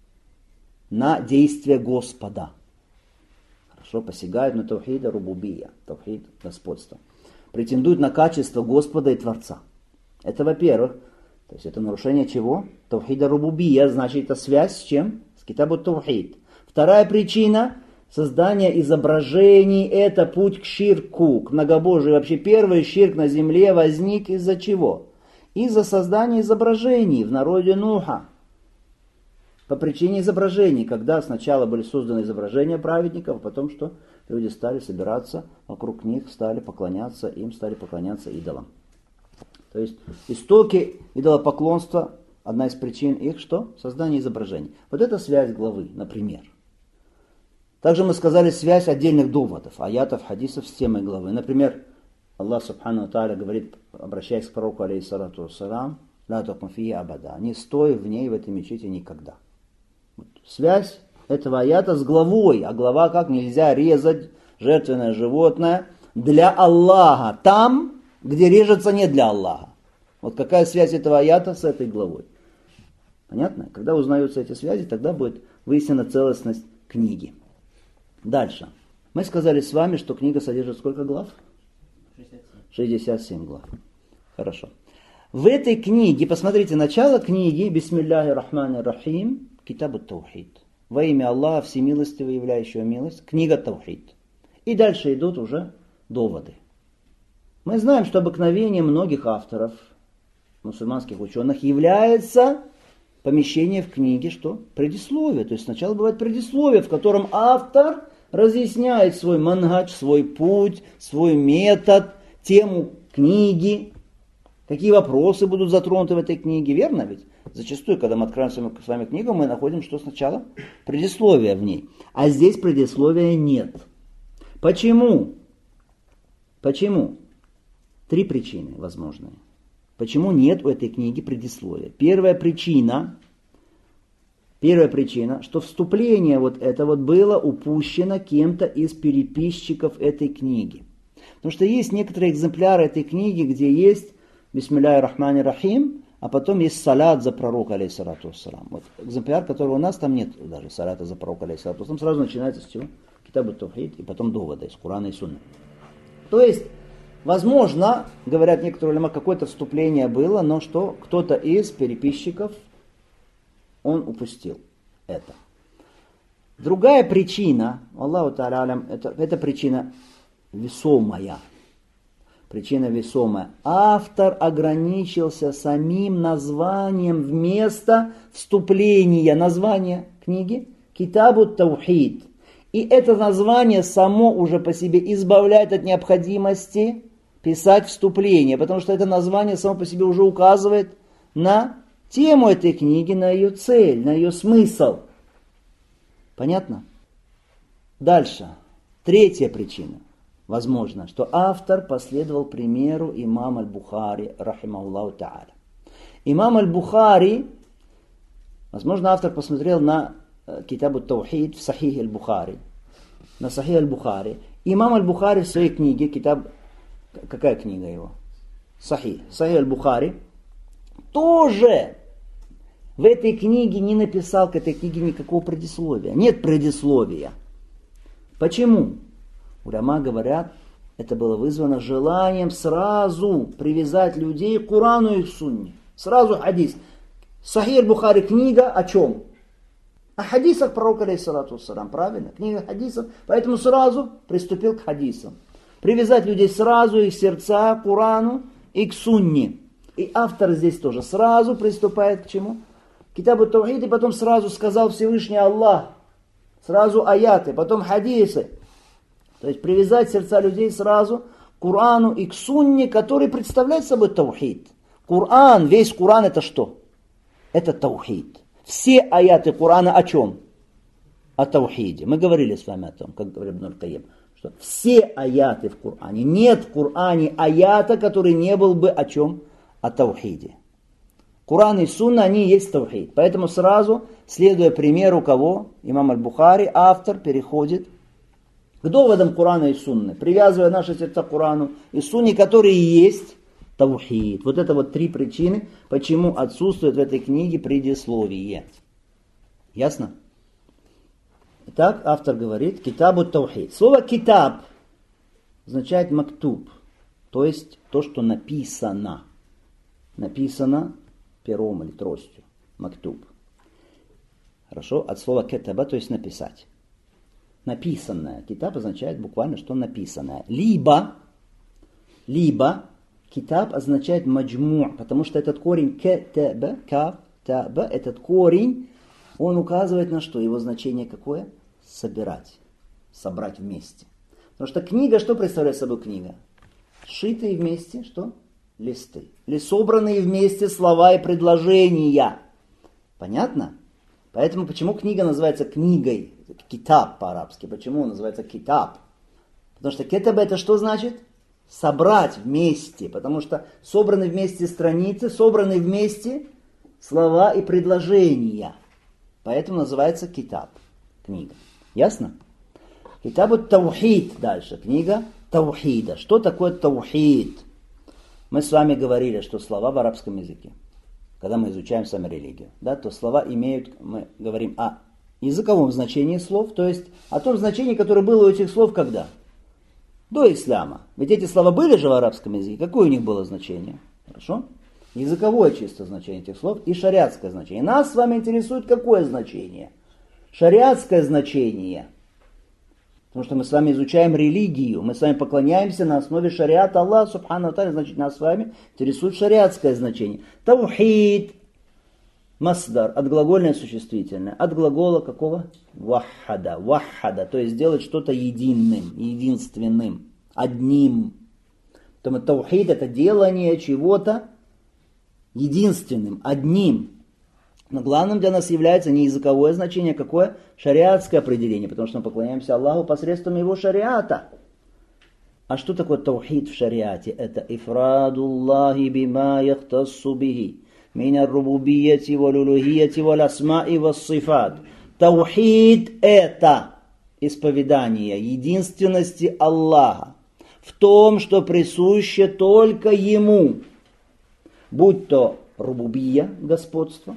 на действие Господа. Хорошо, посягают на таухид рубубия, таухид господства. Претендуют на качество Господа и Творца. Это во-первых. То есть это нарушение чего? Таухида рубубия, значит это связь с чем? С Китабу Таухид. Вторая причина – создание изображений – это путь к ширку, к многобожию. Вообще первый ширк на земле возник из-за чего? Из-за создания изображений в народе Нуха. По причине изображений, когда сначала были созданы изображения праведников, а потом что? Люди стали собираться вокруг них, стали поклоняться им, стали поклоняться идолам. То есть истоки идолопоклонства, одна из причин их что? Создание изображений. Вот это связь главы, например. Также мы сказали связь отдельных доводов, аятов, хадисов с темой главы. Например, Аллах Субхану Тааля говорит, обращаясь к пророку, алейхиссалату вассалам, «Ла такум фии абада», не стой в ней, в этой мечети никогда. Вот. Связь этого аята с главой, а глава как нельзя резать жертвенное животное для Аллаха, там, где режется не для Аллаха. Вот какая связь этого аята с этой главой. Понятно? Когда узнаются эти связи, тогда будет выяснена целостность книги. Дальше. Мы сказали с вами, что книга содержит сколько глав? 67 глав. Хорошо. В этой книге, посмотрите, начало книги, бисмилляхи рахмани рахим, Китаб ат-Таухид. Во имя Аллаха, всемилостивого, являющего милость, книга Таухид. И дальше идут уже доводы. Мы знаем, что обыкновение многих авторов, мусульманских ученых, является помещение в книге, что? Предисловие. То есть сначала бывает предисловие, в котором автор разъясняет свой манхадж, свой путь, свой метод, тему книги, какие вопросы будут затронуты в этой книге. Верно ведь? Зачастую, когда мы открываем с вами книгу, мы находим, что сначала предисловие в ней. А здесь предисловия нет. Почему? Почему? 3 причины возможные. Почему нет у этой книги предисловия? Первая причина, что вступление вот это вот было упущено кем-то из переписчиков этой книги. Потому что есть некоторые экземпляры этой книги, где есть «Бисмилляхи рахмани рахим», а потом есть салат за пророка, алейхиссалату вассалам. Вот экземпляр, который у нас, там нет даже салата за пророка, алейхиссалату вассалам. Сразу начинается с чего? Китаб ат-Таухид и потом доводы из Корана и Сунны. То есть, возможно, говорят некоторые уляма, какое-то вступление было, но что кто-то из переписчиков, он упустил это. Другая причина, Аллаху та'аля алям, это причина весомая. Причина весомая. Автор ограничился самим названием вместо вступления. Название книги Китаб ат-Таухид. И это название само уже по себе избавляет от необходимости писать вступление, потому что это название само по себе уже указывает на тему этой книги, на ее цель, на ее смысл. Понятно? Дальше. Третья причина. Возможно, что автор последовал примеру имама аль-Бухари, рахимахуллаху та'аля. Имам аль-Бухари, возможно, автор посмотрел на Китаб ат-Таухид в Сахих аль-Бухари. На Сахих аль-Бухари. Имам аль-Бухари в своей книге, Китаб, какая книга его? Сахих аль-Бухари, тоже в этой книге не написал к этой книге никакого предисловия. Нет предисловия. Почему? Уляма говорят, это было вызвано желанием сразу привязать людей к Корану и к Сунне. Сразу хадис. Сахих аль-Бухари книга о чем? О хадисах пророка, алейхиссалату вассалам, правильно? Книга хадисов. Поэтому сразу приступил к хадисам. Привязать людей сразу, их сердца к Корану и к Сунне. И автор здесь тоже сразу приступает к чему? Китаб ат-Таухид, и потом сразу сказал Всевышний Аллах. Сразу аяты, потом хадисы. То есть привязать сердца людей сразу к Корану и к Сунне, который представляет собой Таухид. Коран, весь Коран это что? Это Таухид. Все аяты Корана о чем? О Таухиде. Мы говорили с вами о том, как говорит Ибн аль-Кайим, что все аяты в Коране, нет в Коране аята, который не был бы о чем? О Таухиде. Коран и Сунна, они есть Таухид. Поэтому сразу, следуя примеру кого? Имам аль-Бухари, автор переходит к доводам Корана и Сунны, привязывая наши сердца к Корану и Сунне, которые есть Таухид. Вот это вот три причины, почему отсутствует в этой книге предисловие. Ясно? Итак, автор говорит Китаб ат-Таухид. Слово китаб означает мактуб, то есть то, что написано. Написано пером или тростью. Мактуб. Хорошо? От слова кетаба, то есть написать. Написанное. Китаб означает буквально, что написанное. Либо китаб означает маджму, потому что этот корень кетаба, кав, таба, этот корень, он указывает на что? Его значение какое? Собирать. Собрать вместе. Потому что книга, что представляет собой книга? Сшитые вместе, что? Листы. Или собранные вместе слова и предложения. Понятно? Поэтому почему книга называется книгой? Китаб по-арабски. Почему он называется китаб? Потому что кетаб это что значит? Собрать вместе. Потому что собраны вместе страницы, собраны вместе слова и предложения. Поэтому называется китаб. Книга. Ясно? Китаб ат-Таухид дальше. Книга Таухида. Что такое Таухид? Мы с вами говорили, что слова в арабском языке, когда мы изучаем сами религию, да, то слова имеют, мы говорим о языковом значении слов, то есть о том значении, которое было у этих слов когда? До ислама. Ведь эти слова были же в арабском языке. Какое у них было значение? Хорошо? Языковое чисто значение этих слов и шариатское значение. Нас с вами интересует какое значение? Шариатское значение. Потому что мы с вами изучаем религию, мы с вами поклоняемся на основе шариата Аллаха, субхану ва тааля, значит, нас с вами интересует шариатское значение. Таухид, масдар, отглагольное существительное, от глагола какого? Ваххада, ваххада, то есть сделать что-то единым, единственным, одним. Поэтому таухид это делание чего-то единственным, одним. Но главным для нас является не языковое значение, а какое? Шариатское определение, потому что мы поклоняемся Аллаху посредством его шариата. А что такое таухид в шариате? Это ифрадуллахи бима яхтассу бихи. Мина рубубияти валулухияти валясмаи вассифат. Таухид это исповедание единственности Аллаха в том, что присуще только Ему, будь то рубубия, господство,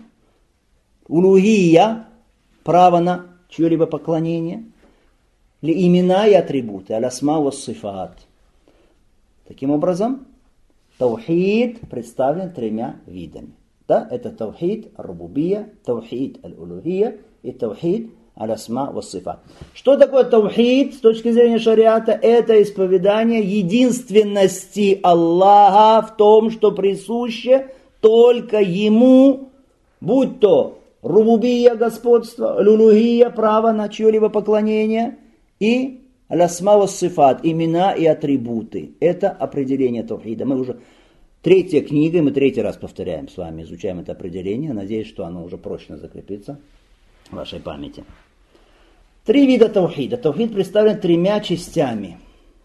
улухия, право на чье-либо поклонение, или имена и атрибуты, алясма вассифат. Таким образом, таухид представлен тремя видами. Да, это таухид рубубия, таухид аль-улухия и таухид алясма вассифат. Что такое таухид с точки зрения шариата? Это исповедание единственности Аллаха в том, что присуще только Ему, будь то рубубия, господство, аль-улухия, право на чье-либо поклонение, и алясма вассифат, имена и атрибуты. Это определение таухида. Мы уже третья книга, мы третий раз повторяем с вами, изучаем это определение. Надеюсь, что оно уже прочно закрепится в вашей памяти. Три вида таухида. Таухид представлен тремя частями.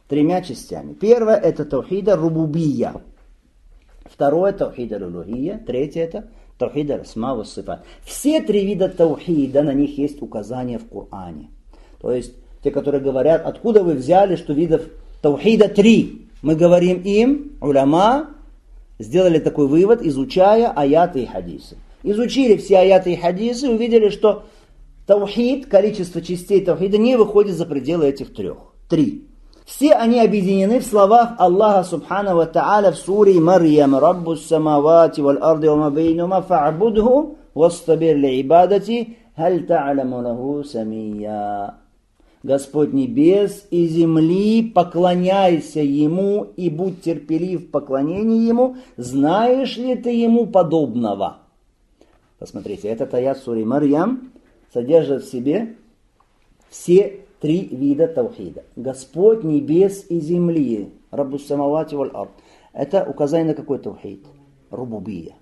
Первое это таухида рубубия. Второе таухида аль-улухия. Третье это таухида алясма вассифат. Все три вида таухида, на них есть указания в Коране. То есть те, которые говорят, откуда вы взяли, что видов таухида три. Мы говорим им, уляма, сделали такой вывод, изучая аяты и хадисы. Изучили все аяты и хадисы, увидели, что таухид, количество частей таухида не выходит за пределы этих трех. Три. Все они объединены в словах Аллаха Субхану ва Тааля в суре Марьям. Раббус самавати валь арди ва ма бейнума фа'будху вастабир ли ибадати халь та'ламу лаху самия. Господь небес и земли, поклоняйся Ему и будь терпелив в поклонении Ему, знаешь ли ты Ему подобного? Посмотрите, этот аят сури Марьям содержит в себе все три вида таухида. Господь небес и земли, Раббус самавати валь ард. Это указание на какой таухид? Рубубия.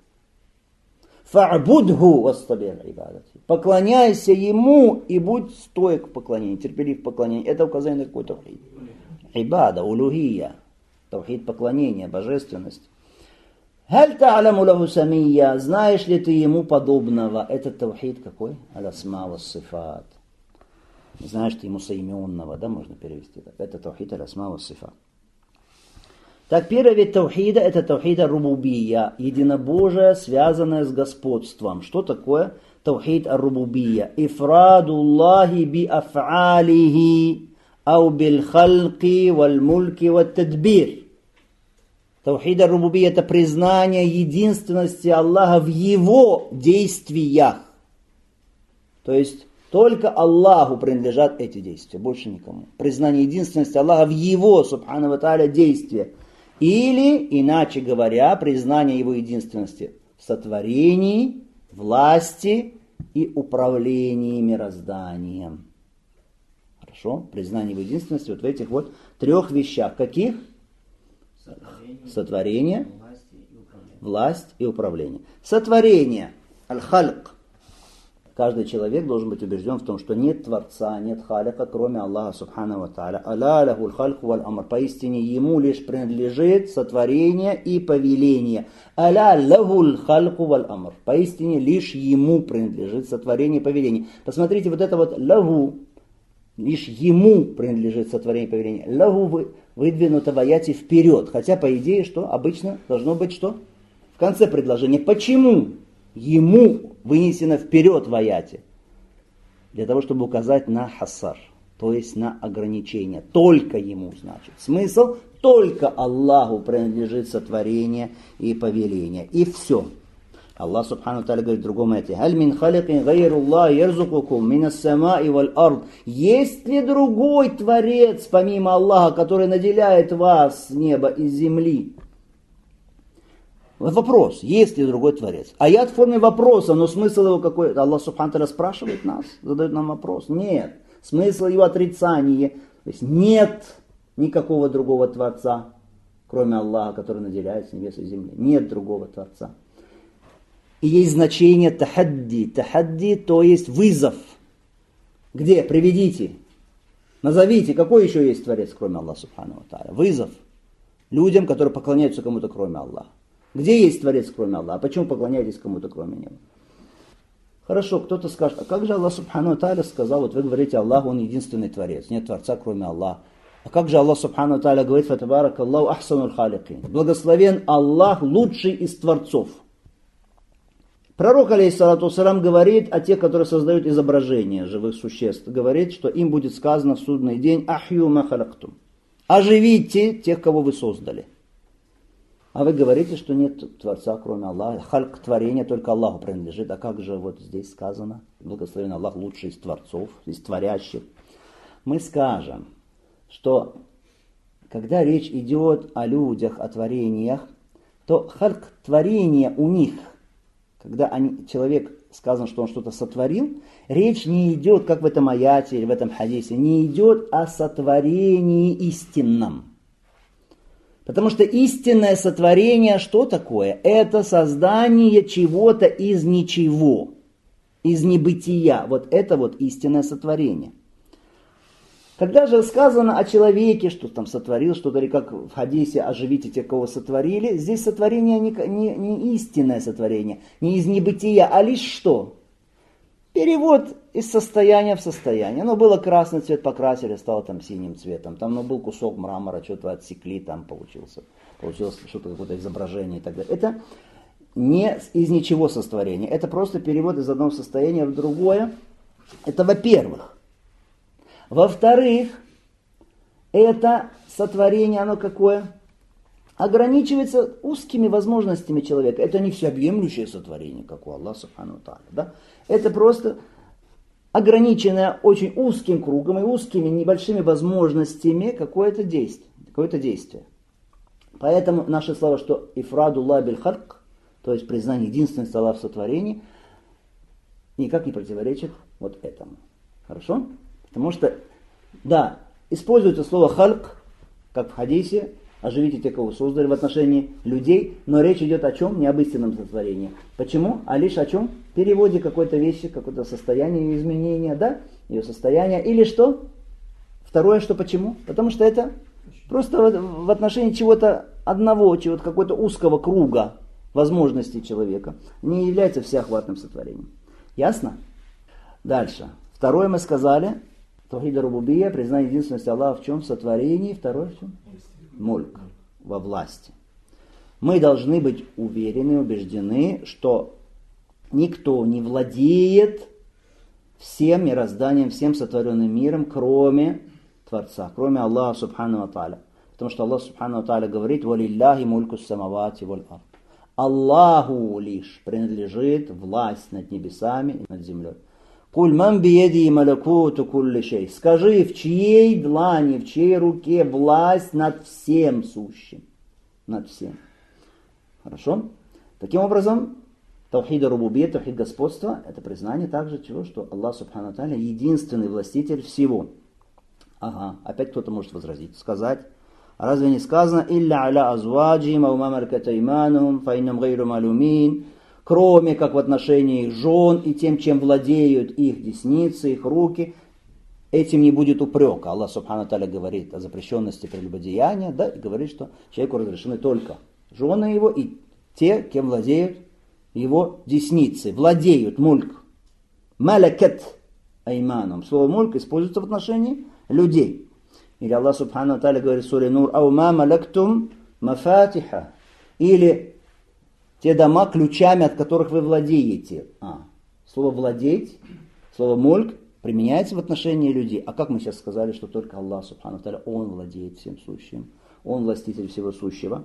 Фа'будху вастабир ибадати. Поклоняйся Ему и будь стоек в поклонении, терпелив в поклонении. Это указание на какой таухид? Ибада, улухия. Таухид поклонения, божественность. Халь та'ламу лаху самия. Знаешь ли ты Ему подобного? Это таухид какой? Алясма вассифат. Знаешь ты Ему соименного, да, можно перевести так. Это таухид алясма вассифат. Так, первый вид таухида это таухида рубубия, единобожие, связанное с господством. Что такое таухид ар-рубубия? Ифрадуллахи би аф'алихи ау бил халки валь мульки валь тадбир. Таухид ар-рубубия это признание единственности Аллаха в Его действиях. То есть только Аллаху принадлежат эти действия, больше никому. Признание единственности Аллаха в Его, субхану ва тааля, действиях. Или, иначе говоря, признание Его единственности в сотворении, власти и управлении мирозданием. Хорошо? Признание Его единственности вот в этих вот трех вещах. Каких? Сотворение, власть и управление. Сотворение. Аль-Халк. Каждый человек должен быть убежден в том, что нет Творца, нет Халика, кроме Аллаха Субхану ва Тааля. Аля лахуль хальку валь амр. Поистине Ему лишь принадлежит сотворение и повеление. Аля лахуль хальку валь амр. Поистине лишь Ему принадлежит сотворение и повеление. Посмотрите, вот это вот лаху, лишь Ему принадлежит сотворение и повеление. Лаху выдвинуто в аяте вперед. Хотя, по идее, что обычно должно быть что? В конце предложения. Почему? Ему вынесено вперед в аяте. Для того, чтобы указать на хасар, то есть на ограничение. Только Ему, значит. Смысл? Только Аллаху принадлежит сотворение и повеление. И все. Аллах Субхану Тааля говорит в другом аяте. «Халь мин халикин гайруллах ярзукукум минас самаи валь ард». Есть ли другой Творец, помимо Аллаха, который наделяет вас с неба и с земли? Вопрос, есть ли другой Творец? Аят в форме вопроса, но смысл его какой? Аллах Субхану Тааля спрашивает нас, задает нам вопрос. Нет. Смысл его отрицание. То есть нет никакого другого Творца, кроме Аллаха, который наделяет с небес и земли. Нет другого Творца. И есть значение тахадди. Тахадди, то есть вызов. Где? Приведите. Назовите, какой еще есть Творец, кроме Аллаха Субхану ва Тааля? Вызов людям, которые поклоняются кому-то, кроме Аллаха. Где есть Творец, кроме Аллаха? А почему поклоняетесь кому-то, кроме Него? Хорошо, кто-то скажет, а как же Аллах Субхану ва Тааля сказал, вот вы говорите, Аллах, Он единственный Творец, нет Творца, кроме Аллаха. А как же Аллах Субхану ва Тааля говорит, фатабарак Аллаху ахсанул халикин. Благословен Аллах, лучший из Творцов. Пророк, алейхиссалату вассалам, говорит о тех, которые создают изображения живых существ. Говорит, что им будет сказано в судный день, ахью ма халактум. Оживите тех, кого вы создали. А вы говорите, что нет Творца, кроме Аллаха. Хальк творения только Аллаху принадлежит. А как же вот здесь сказано? Благословен Аллах, лучший из Творцов, из творящих. Мы скажем, что когда речь идет о людях, о творениях, то хальк творения у них, когда человек сказано, что он что-то сотворил, речь не идет, как в этом аяте или в этом хадисе, не идет о сотворении истинном. Потому что истинное сотворение что такое? Это создание чего-то из ничего, из небытия. Вот это вот истинное сотворение. Когда же сказано о человеке, что там сотворил что-то, или как в хадисе оживите тех, кого сотворили, здесь сотворение не истинное сотворение, не из небытия, а лишь что? Перевод из состояния в состояние. Оно было красный цвет, покрасили, стало там синим цветом. Там был кусок мрамора, что-то отсекли, там получилось что-то, какое-то изображение и так далее. Это не из ничего сотворение, это просто перевод из одного состояния в другое. Это во-первых. Во-вторых, это сотворение, оно какое? Ограничивается узкими возможностями человека. Это не всеобъемлющее сотворение, как у Аллаха Субхану ва Тааля. Да? Это просто ограниченное очень узким кругом и узкими небольшими возможностями какое-то действие. Поэтому наши слова, что ифрадуллах биль хальк, то есть признание единственности Аллаха в сотворении, никак не противоречит вот этому. Хорошо? Потому что, да, используется слово хальк, как в хадисе, оживите тех, кого создали в отношении людей, но речь идет о чем? Не об истинном сотворении. Почему? А лишь о чем? Переводе какой-то вещи, какое-то состояние, ее изменения, да? Ее состояние. Или что? Второе, что почему? Потому что это просто в отношении чего-то одного, чего-то какого-то узкого круга возможностей человека не является всеохватным сотворением. Ясно? Дальше. Второе мы сказали, тавхид рубубия, признание единственности Аллаха в чем? В сотворении. Второе в чем? Мульк, во власти. Мы должны быть уверены, убеждены, что никто не владеет всем мирозданием, всем сотворенным миром, кроме Творца, кроме Аллаха Субхану ва Тааля. Потому что Аллах Субхану ва Тааля говорит: «Валиллахи мульку самавати валь ард». Аллаху лишь принадлежит власть над небесами и над землей. «Куль ман биеди малакуту кулли шей». Скажи, в чьей длани, в чьей руке власть над всем сущим. Над всем. Хорошо? Таким образом, тавхид рубубия, тавхид господства, это признание также чего, что Аллах Субхану ва Тааля единственный властитель всего. Ага, опять кто-то может возразить, сказать: разве не сказано «Илля аля азваджим ау ма малакат айманухум фа иннам гайру малумин», кроме как в отношении их жен и тем, чем владеют их десницы, их руки, этим не будет упрека. Аллах Субхану ва Тааля говорит о запрещенности прелюбодеяния, да, и говорит, что человеку разрешены только жены его и те, кем владеют его десницы. Владеют, мульк. Малакат айманом. Слово мульк используется в отношении людей. Или Аллах Субхану ва Тааля говорит в суре Нур: «Ау ма малактум мафатиха». Или те дома, ключами от которых вы владеете. Слово «владеть», слово «мульк» применяется в отношении людей. А как мы сейчас сказали, что только Аллах Субхану ва Тааля, Он владеет всем сущим, Он властитель всего сущего.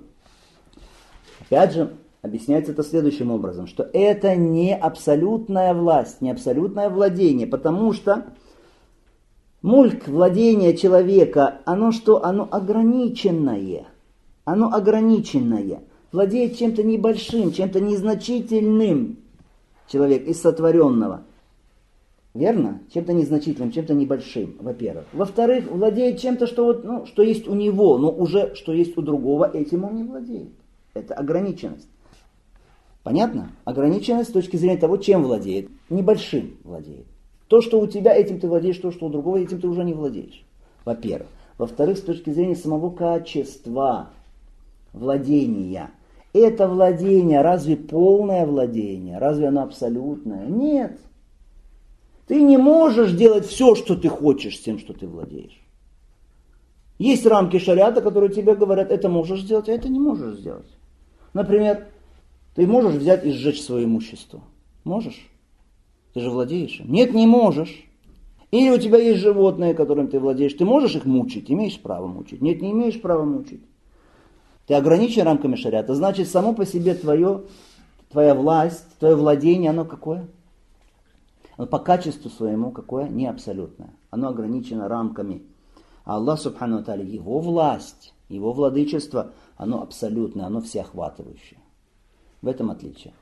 Опять же, объясняется это следующим образом, что это не абсолютная власть, не абсолютное владение, потому что мульк, владение человека, оно что? Оно ограниченное. Оно ограниченное. Владеет чем-то небольшим, чем-то незначительным человек из сотворенного. Верно? Чем-то незначительным, чем-то небольшим, во-первых. Во-вторых, владеет чем-то, что, что есть у него, но уже что есть у другого, этим он не владеет. Это ограниченность. Понятно? Ограниченность с точки зрения того, чем владеет. Небольшим владеет. То, что у тебя, этим ты владеешь, то, что у другого, этим ты уже не владеешь. Во-первых. Во-вторых, с точки зрения самого качества владения. Это владение разве полное владение? Разве оно абсолютное? Нет. Ты не можешь делать все, что ты хочешь с тем, что ты владеешь. Есть рамки шариата, которые тебе говорят, это можешь сделать, а это не можешь сделать. Например, ты можешь взять и сжечь свое имущество. Можешь? Ты же владеешь им. Нет, не можешь. Или у тебя есть животные, которым ты владеешь. Ты можешь их мучить? Имеешь право мучить? Нет, не имеешь права мучить. Ты ограничен рамками шариата. Значит, само по себе твоя власть, твое владение, оно какое? Оно по качеству своему какое? Не абсолютное. Оно ограничено рамками. А Аллах Субхану ва Тааля, Его власть, Его владычество, оно абсолютное, оно всеохватывающее. В этом отличие.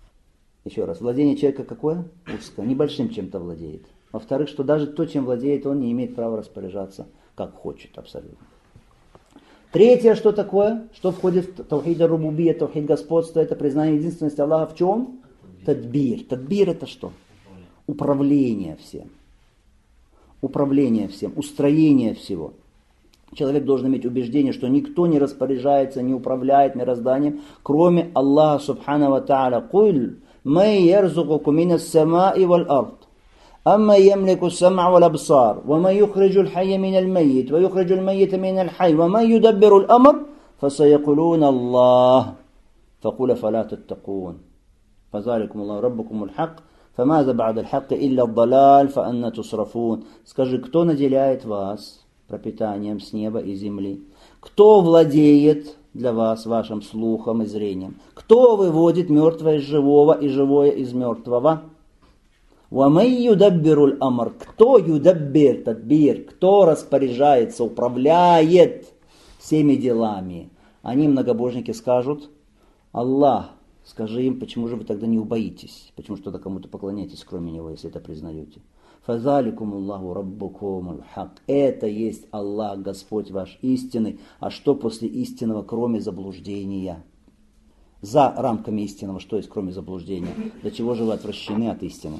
Еще раз, владение человека какое? Узкое, небольшим чем-то владеет. Во-вторых, что даже то, чем владеет он, не имеет права распоряжаться, как хочет абсолютно. Третье, что такое? Что входит в таухид ар-рубубия, таухид господства? Это признание единственности Аллаха в чем? Тадбир. Тадбир это что? Управление всем. Управление всем, устроение всего. Человек должен иметь убеждение, что никто не распоряжается, не управляет мирозданием, кроме Аллаха Субхану ва Тааля. «Куль май ярзукукум минас самаи вал ард». أما يملك السمع والأبصار وما يخرج الحي من الميت ويخرج الميت من الحي وما يدبر الأمر فسيقولون الله فقل فلا تتقون فذلكم الله ربكم الحق فماذا بعد الحق إلا الضلال فأنا تصرفون. Скажи, кто наделяет вас пропитанием с неба и земли? Кто владеет для вас вашим слухом и зрением? Кто выводит мертвое из живого и живое из мертвого? وَمَنْ يُدَبِّرُ الْأَمْرِ. Кто юдаббир, тадбир, кто распоряжается, управляет всеми делами? Они, многобожники, скажут: Аллах. Скажи им, почему же вы тогда не убоитесь? Почему что-то кому-то поклоняетесь, кроме Него, если это признаете? فَذَلِكُمُ اللَّهُ رَبُّكُمُ الْحَقِّ. Это есть Аллах, Господь ваш истинный. А что после истинного, кроме заблуждения? За рамками истинного, что есть, кроме заблуждения? До чего же вы отвращены от истины?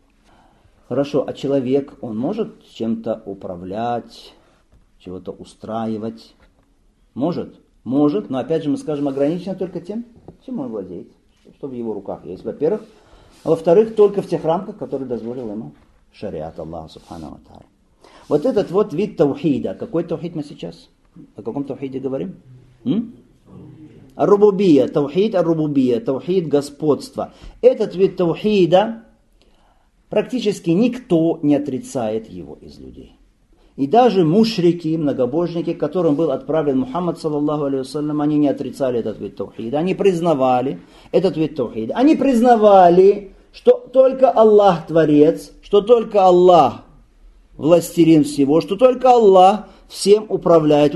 Хорошо, а человек, он может чем-то управлять, чего-то устраивать? Может? Может, но опять же мы скажем, ограничено только тем, чем он владеет, что в его руках есть, во-первых. А во-вторых, только в тех рамках, которые дозволил ему шариат Аллаха Субхану ва Тааля. Вот этот вот вид таухида. Какой таухид мы сейчас? О каком таухиде говорим? Ар-рубубия, таухид ар-рубубия, таухид господства. Этот вид таухида практически никто не отрицает его из людей. И даже мушрики, многобожники, к которым был отправлен Мухаммад, саллаллаху алейхи вассалям, они не отрицали этот вид таухида. Они признавали этот вид таухида. Они признавали, что только Аллах Творец, что только Аллах властелин всего, что только Аллах всем управляет.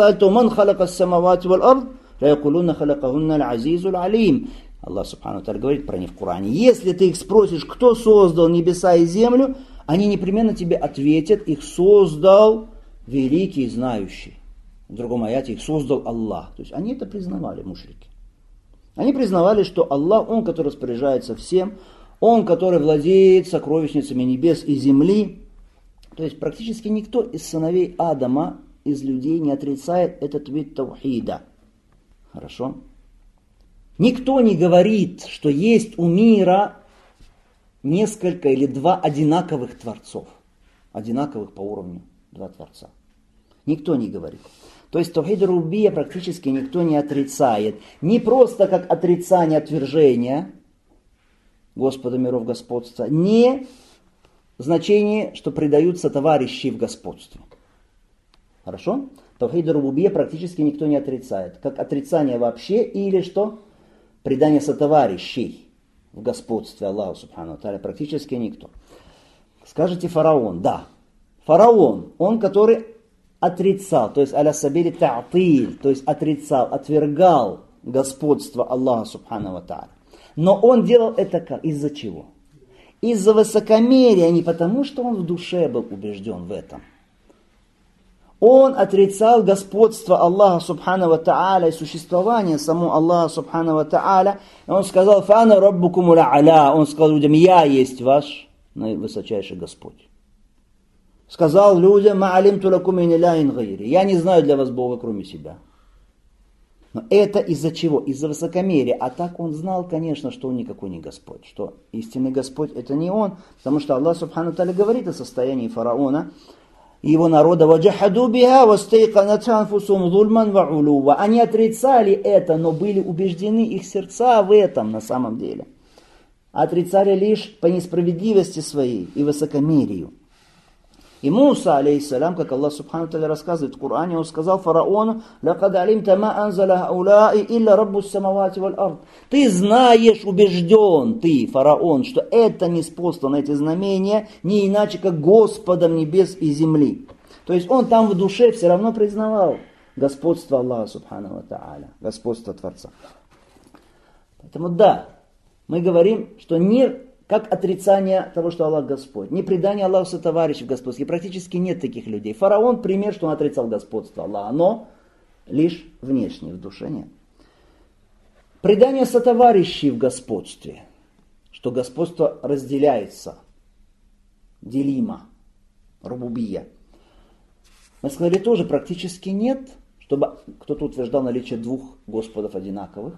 Аллах Субхану ва Тааля говорит про них в Коране. Если ты их спросишь, кто создал небеса и землю, они непременно тебе ответят: их создал великий и знающий. В другом аяте: их создал Аллах. То есть они это признавали, мушрики. Они признавали, что Аллах, Он, который распоряжается всем, Он, который владеет сокровищницами небес и земли. То есть практически никто из сыновей Адама, из людей, не отрицает этот вид таухида. Хорошо? Никто не говорит, что есть у мира несколько или два одинаковых творцов. Одинаковых по уровню два творца. Никто не говорит. То есть таухид ар-рубубия практически никто не отрицает. Не просто как отрицание отвержения Господа миров господства, не значение, что предаются товарищи в господстве. Хорошо? Таухид ар-рубубия практически никто не отрицает. Как отрицание вообще или что? Предание сотоварищей в господстве Аллаха Субхану ва Тааля практически никто. Скажете фараон, да. Фараон, он который отрицал, то есть аля сабили та'тиль, то есть отрицал, отвергал господство Аллаха Субхану ва Тааля. Но он делал это как? Из-за чего? Из-за высокомерия, не потому, что он в душе был убежден в этом. Он отрицал господство Аллаха Субхану ва Тааля и существование самого Аллаха Субхану ва Тааля. И он сказал: «Фана раббукумул а'ля». Он сказал людям: «Я есть ваш наивысочайший Господь». сказал людям: «Ма'алимту лакум мин илахин гайри». Я не знаю для вас Бога, кроме себя. Но это из-за чего? Из-за высокомерия. А так он знал, конечно, что он никакой не Господь. Что истинный Господь это не он. Потому что Аллах Субхану Тааля говорит о состоянии фараона и его народа. «Ваджахаду биха вастайканатха анфусухум зульман ва улува». Они отрицали это, но были убеждены их сердца в этом на самом деле. Отрицали лишь по несправедливости своей и высокомерию. И Муса, алейхиссалям, как Аллах Субхану Тааля рассказывает в Коране, он сказал фараону: «Лакад алимта ма анзаля хауляи илля раббус самавати валь ард». Ты знаешь, убежден, ты, фараон, что это не способно, эти знамения, не иначе, как Господом небес и земли. То есть он там в душе все равно признавал господство Аллаха Субхану Тааля, господство Творца. Поэтому да, мы говорим, что не как отрицание того, что Аллах Господь. Не предание Аллаху сотоварищей в господстве. Практически нет таких людей. Фараон пример, что он отрицал господство Аллаха, но лишь внешне, в душе нет. Предание сотоварищей в господстве, что господство разделяется, делимо, рубубия. Мы сказали, тоже практически нет, чтобы кто-то утверждал наличие двух господов одинаковых.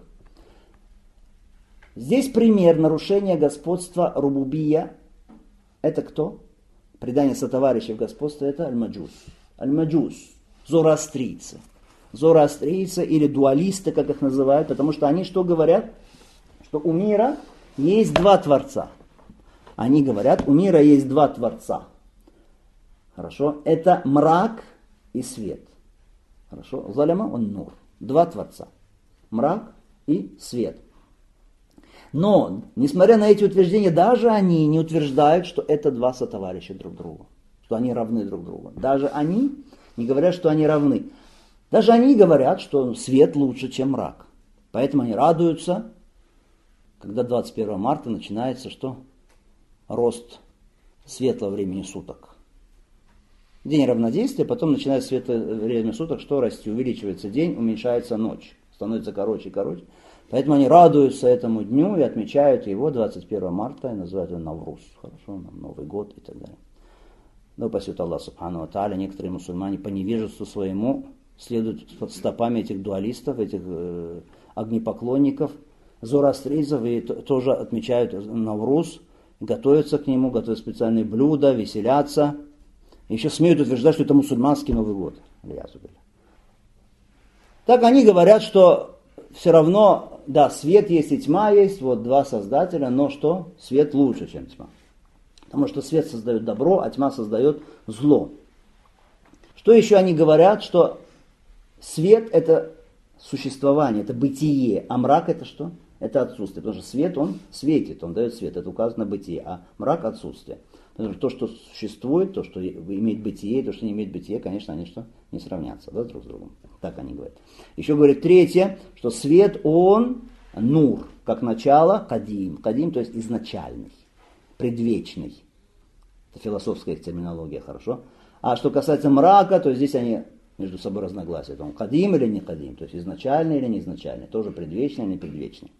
Здесь пример нарушения господства рубубия. Это кто? Предание сотоварищей в господстве это аль-маджус. Аль-маджус. Зороастрийцы. Зороастрийцы или дуалисты, как их называют, потому что они что говорят? Что у мира есть два Творца. Они говорят, у мира есть два Творца. Хорошо? Это мрак и свет. Хорошо? Заляма он нур. Два Творца. Мрак и свет. Но, несмотря на эти утверждения, даже они не утверждают, что это два сотоварища друг другу. Что они равны друг другу. Даже они не говорят, что они равны. Даже они говорят, что свет лучше, чем мрак. Поэтому они радуются, когда 21 марта начинается что? Рост светлого времени суток. День равнодействия, потом начинается светлое время суток, что растет? Увеличивается день, уменьшается ночь. Становится короче и короче. Поэтому они радуются этому дню и отмечают его 21 марта и называют его Навруз. Хорошо, Новый год и так далее. Да упасет Аллах Субхану ва Тааля, некоторые мусульмане по невежеству своему следуют под стопами этих дуалистов, этих огнепоклонников, зороастрийцев, и тоже отмечают Навруз, готовятся к нему, готовят специальные блюда, веселятся. И еще смеют утверждать, что это мусульманский Новый год. Так они говорят, что все равно, да, свет есть и тьма есть, вот два создателя, но что? Свет лучше, чем тьма. Потому что свет создает добро, а тьма создает зло. Что еще они говорят? Что свет это существование, это бытие, а мрак это что? Это отсутствие. Потому что свет, он светит, он дает свет, это указано на бытие, а мрак отсутствие. Потому что то, что существует, то, что имеет бытие, то, что не имеет бытие, конечно, они что? Не сравнятся, да, друг с другом. Так они говорят. Еще говорят третье, что свет, он нур, как начало, кадим. Кадим, то есть изначальный, предвечный. Это философская их терминология, хорошо. А что касается мрака, то здесь они между собой разногласия. Он кадим или не кадим, то есть изначальный или не изначальный, тоже предвечный или не предвечный.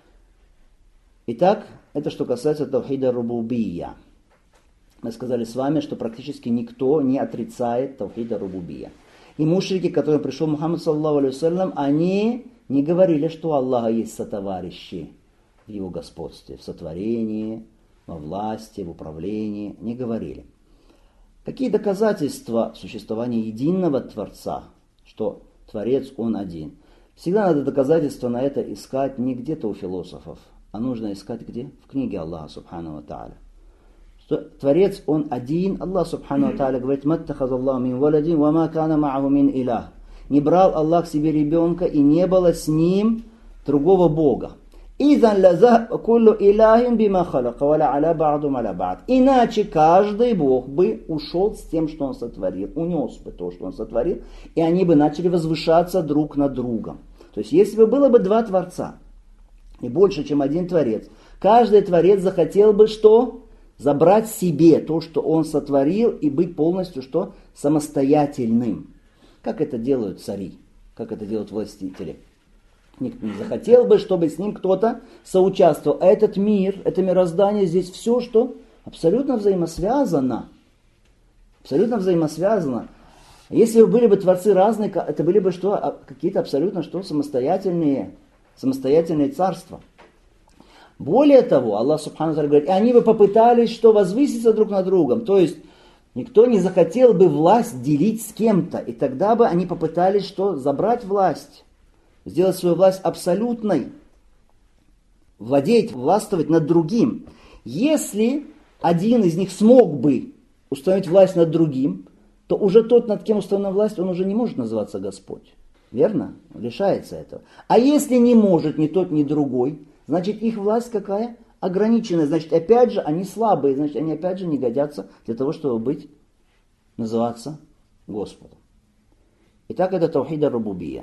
Итак, это что касается таухида рубубия. Мы сказали с вами, что практически никто не отрицает таухида рубубия. И мушрики, к которым пришел Мухаммад, саллаллаху алейхи вассалям, они не говорили, что у Аллаха есть сотоварищи в его господстве, в сотворении, во власти, в управлении. Не говорили. Какие доказательства существования единого Творца, что Творец он один? Всегда надо доказательства на это искать не где-то у философов, а нужно искать где? В книге Аллаха Субхану ва Тааля. Что Творец, он один. Аллах Субхану ва Тааля говорит: «Маттахазаллаху мин валадин, ва ма кана ма'аху мин илях». Не брал Аллах себе ребенка, и не было с ним другого Бога. «Изан лаза куллу иляхин бима халака, валя аля ба'дум аля ба'д». Иначе каждый Бог бы ушел с тем, что он сотворил, унес бы то, что он сотворил, и они бы начали возвышаться друг над другом. То есть, если бы было бы два Творца, и больше, чем один Творец, каждый Творец захотел бы что? Забрать себе то, что он сотворил, и быть полностью что? Самостоятельным. Как это делают цари, как это делают властители. Никто не захотел бы, чтобы с ним кто-то соучаствовал. А этот мир, это мироздание, здесь все, что абсолютно взаимосвязано. Абсолютно взаимосвязано. Если были бы творцы разные, это были бы что? Какие-то абсолютно что? Самостоятельные царства. Более того, Аллах Субхану Тааля говорит, и они бы попытались что? Возвыситься друг над другом. То есть, никто не захотел бы власть делить с кем-то. И тогда бы они попытались что? Забрать власть. Сделать свою власть абсолютной. Владеть, властвовать над другим. Если один из них смог бы установить власть над другим, то уже тот, над кем установлена власть, он уже не может называться Господь. Верно? Он лишается этого. А если не может ни тот, ни другой, значит их власть какая? Ограниченная. Значит, опять же, они слабые. Значит, они опять же не годятся для того, чтобы называться Господом. Итак, это таухид ар-рубубия.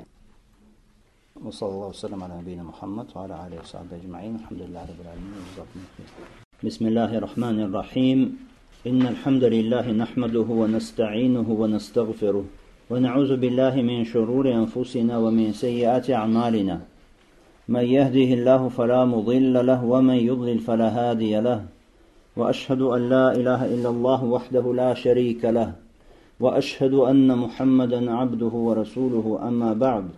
وصلى الله وسلم على نبينا محمد وعلى آله وصحبه أجمعين الحمد لله رب العالمين وجزاكم الله خير. بسم الله الرحمن الرحيم إن الحمد لله نحمده ونستعينه ونستغفره ونعوذ بالله من شرور أنفسنا ومن سيئات أعمالنا من يهده الله فلا مضل له ومن يضلل فلا هادي له وأشهد أن لا إله إلا الله وحده لا شريك له وأشهد أن محمدا عبده ورسوله أما بعد.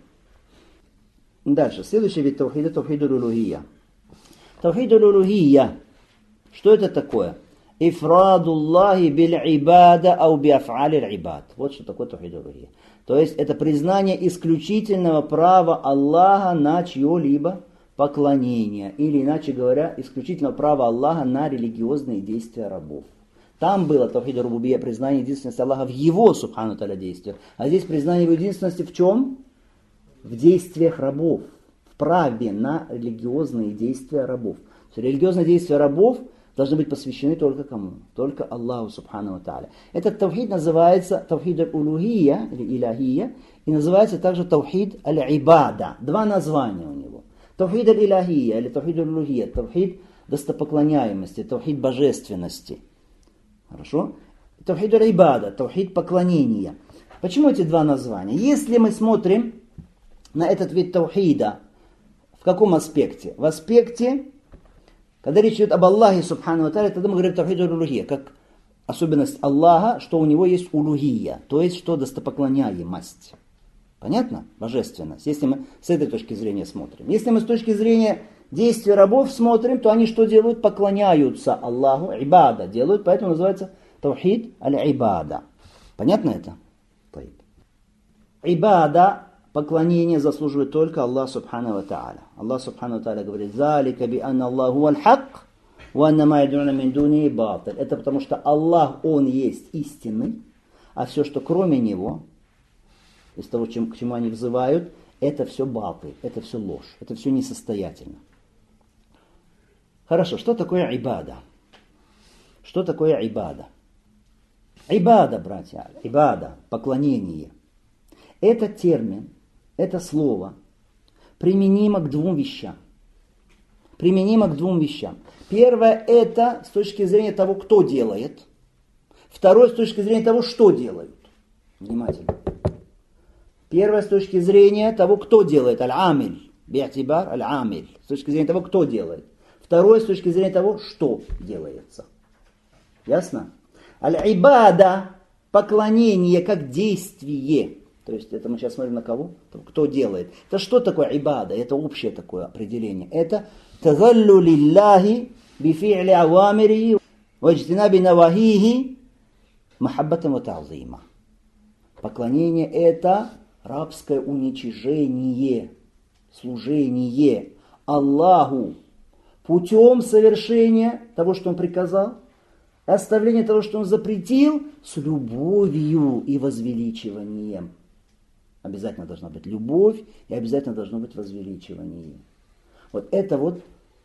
Дальше. Следующий вид таухида — таухид аль-улухия. Таухид аль-улухия. Что это такое? Ифрадуллахи биль-ибада ау биаф'али аль-ибад. Вот что такое таухид аль-улухия. То есть это признание исключительного права Аллаха на чье-либо поклонение. Или, иначе говоря, исключительного права Аллаха на религиозные действия рабов. Там было таухид аль-рубубия, признание единственности Аллаха в его, субхану та'аля, действиях. А здесь признание его единственности в чем? В действиях рабов, в праве на религиозные действия рабов. То есть религиозные действия рабов должны быть посвящены только кому? Только Аллаху Субхану Тааля. Этот таухид называется таухид аль-улухия или илахия, и называется также таухид аль-ибада. Два названия у него. Таухид аль-илахия или таухид аль-улухия, таухид достопоклоняемости, таухид божественности. Хорошо? Таухид аль-ибада, таухид поклонения. Почему эти два названия? Если мы смотрим на этот вид таухида, в каком аспекте? В аспекте, когда речь идет об Аллахе Субхану ва Тааля, тогда мы говорим таухид аль-улухия, как особенность Аллаха, что у него есть улухия, то есть что достопоклоняемость. Понятно? Божественность. Если мы с этой точки зрения смотрим. Если мы с точки зрения действий рабов смотрим, то они что делают? Поклоняются Аллаху, ибада делают, поэтому называется таухид аль-ибада. Понятно это? Ибада, поклонение заслуживает только Аллах Субхану ва Тааля. Аллах Субхану ва Тааля говорит: «Залика би анна Аллаху аль-хак, ва анна ма яд'уна мин дуни батиль». Это потому что Аллах, Он есть истинный, а все, что кроме Него, из того, к чему они взывают, это все батиль, это все ложь, это все несостоятельно. Хорошо, что такое ибада? Что такое ибада? Ибада, братья, ибада, поклонение. Это термин, это слово применимо к двум вещам. Применимо к двум вещам. Первое — это с точки зрения того, кто делает. Второе — с точки зрения того, что делают. Внимательно. Первое — с точки зрения того, кто делает. Аль-амиль. Би'атибар аль-амиль. С точки зрения того, кто делает. Второе — с точки зрения того, что делается. Ясно? Аль-ибада — поклонение как действие. То есть это мы сейчас смотрим на кого? Кто делает. Это что такое ибада? Это общее такое определение. Это тазаллу лиллахи бифи'ли авамири ваджтинаби навахихи махаббатан ва та'зима. Поклонение — это рабское уничижение, служение Аллаху путем совершения того, что Он приказал, оставление того, что Он запретил, с любовью и возвеличиванием. Обязательно должна быть любовь и обязательно должно быть возвеличивание. Вот это вот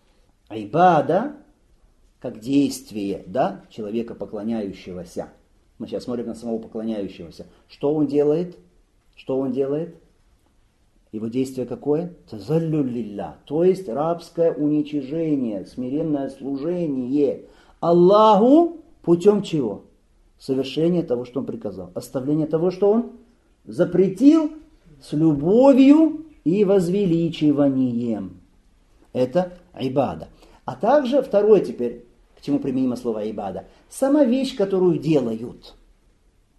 ибада, как действие, да, человека поклоняющегося. Мы сейчас смотрим на самого поклоняющегося. Что он делает? Что он делает? Его действие какое? Тазаллю лилля, то есть рабское уничижение, смиренное служение Аллаху путем чего? Совершения того, что Он приказал. Оставление того, что Он запретил, с любовью и возвеличиванием. Это ибада. А также второе теперь, к чему применимо слово ибада. Сама вещь, которую делают.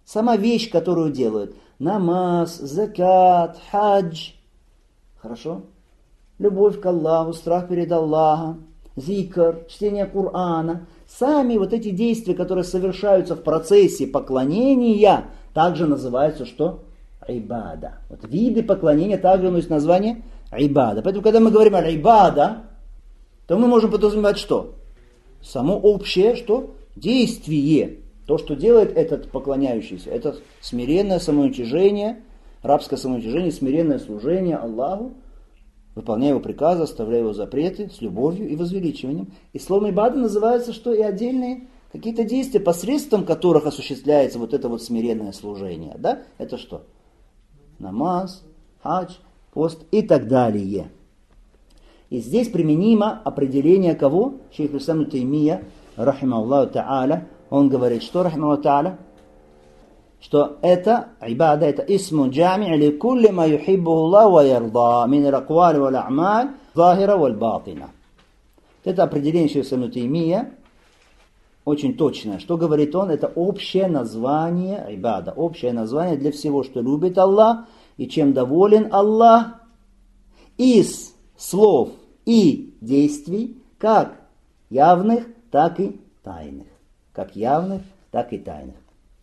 Сама вещь, которую делают. Намаз, закат, хадж. Хорошо? Любовь к Аллаху, страх перед Аллахом, зикр, чтение Корана. Сами вот эти действия, которые совершаются в процессе поклонения, также называются что? Ибада. Вот виды поклонения также носят название ибада. Поэтому, когда мы говорим о ибада, то мы можем подразумевать что? Само общее, что? Действие. То, что делает этот поклоняющийся. Это смиренное самоуничижение, рабское самоуничижение, смиренное служение Аллаху, выполняя его приказы, оставляя его запреты с любовью и возвеличиванием. И словом ибада называется, что и отдельные какие-то действия, посредством которых осуществляется вот это вот смиренное служение. Да? Это что? Намаз, хадж, пост и так далее. И здесь применимо определение кого? Шейх ибн Таймия, рахимахуллаху та'аля, он говорит, что, рахимахуллаху та'аля, что это ибада, это исму джами' ли кулли ма юхиббуху Аллах ва ярда мин al-aqwali wal a'mal захира wal батина. Это определение Шейха ибн Таймия очень точное. Что говорит он? Это общее название ибада, общее название для всего, что любит Аллах и чем доволен Аллах из слов и действий, как явных, так и тайных. Как явных, так и тайных.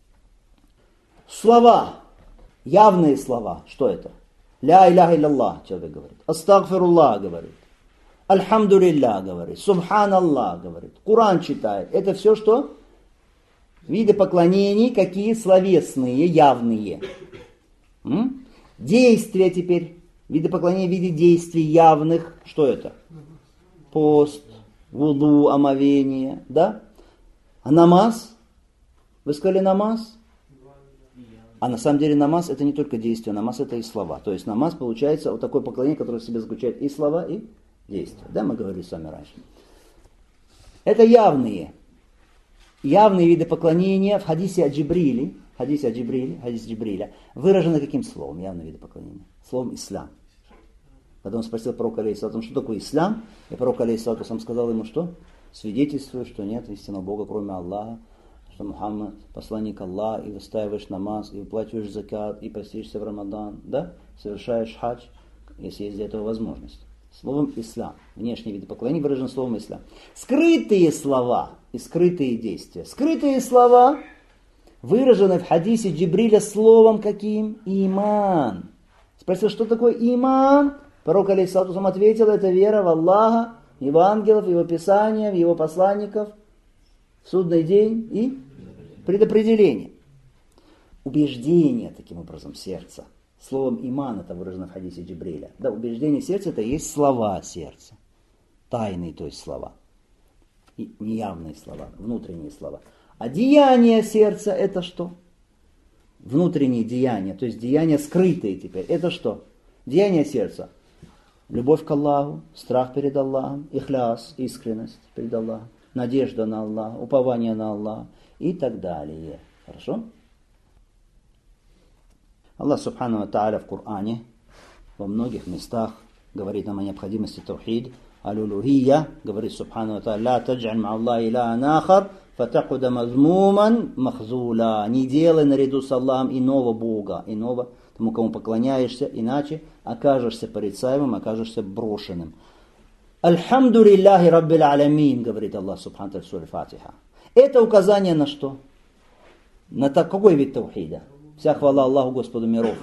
Слова, явные слова, что это? Ля иляха илляллах, человек говорит. Астагфируллах говорит. Альхамдулиллах говорит. Субханаллах говорит. Коран читает. Это все что? Виды поклонений, какие словесные, явные. Действия теперь. Виды поклонения в виде действий явных. Что это? Пост, вуду, омовение. Да? А намаз? Вы сказали намаз? А на самом деле намаз это не только действие, намаз это и слова. То есть намаз получается вот такое поклонение, которое в себе заключает и слова, и действия. Да, мы говорили с вами раньше. Это явные виды поклонения в хадисе о Джибриле, хадис Джибриля, выражены каким словом? Явные виды поклонения. Словом ислам. Когда он спросил пророка алейхиссалату, что такое ислам, и пророк алейхиссалату сам сказал ему что? Свидетельствует, что нет истинного Бога, кроме Аллаха, что Мухаммад посланник Аллаха, и выстаиваешь намаз, и выплачиваешь закат, и постишься в Рамадан, да? Совершаешь хадж, если есть для этого возможность. Словом ислам. Внешние виды поклонения выражены словом ислам. Скрытые слова и скрытые действия. Скрытые слова выражены в хадисе Джибриля словом каким? Иман. Спросил, что такое иман? Пророк алейхиссалату ответил, это вера в Аллаха, в его ангелов, в его писания, в его посланников, в судный день и предопределение. Убеждение, таким образом, сердца. Словом иман это выражено в хадисе Джибриля. Да, убеждение сердца это есть слова сердца. Тайные, то есть слова. И неявные слова, внутренние слова. А деяния сердца это что? Внутренние деяния, то есть деяния скрытые теперь. Это что? Деяния сердца. Любовь к Аллаху, страх перед Аллахом, ихляс, искренность перед Аллахом, надежда на Аллаха, упование на Аллаха и так далее. Хорошо? Аллах Субхану ва Тааля в Коране во многих местах говорит нам о необходимости таухид, аль-улухия, говорит Субхану ва Тааля, ла тадж'аль ма Аллахи илахан ахар, фатакуда мазмуман махзула. Не делай наряду с Аллахом иного Бога, иного, тому, кому поклоняешься, иначе окажешься порицаемым, окажешься брошенным. Альхамдулиллахи раббил алямин, говорит Аллах Субхану ва Тааля в суре Фатиха. Это указание на что? На какой вид таухида? Вся хвала Аллаху, Господу миров.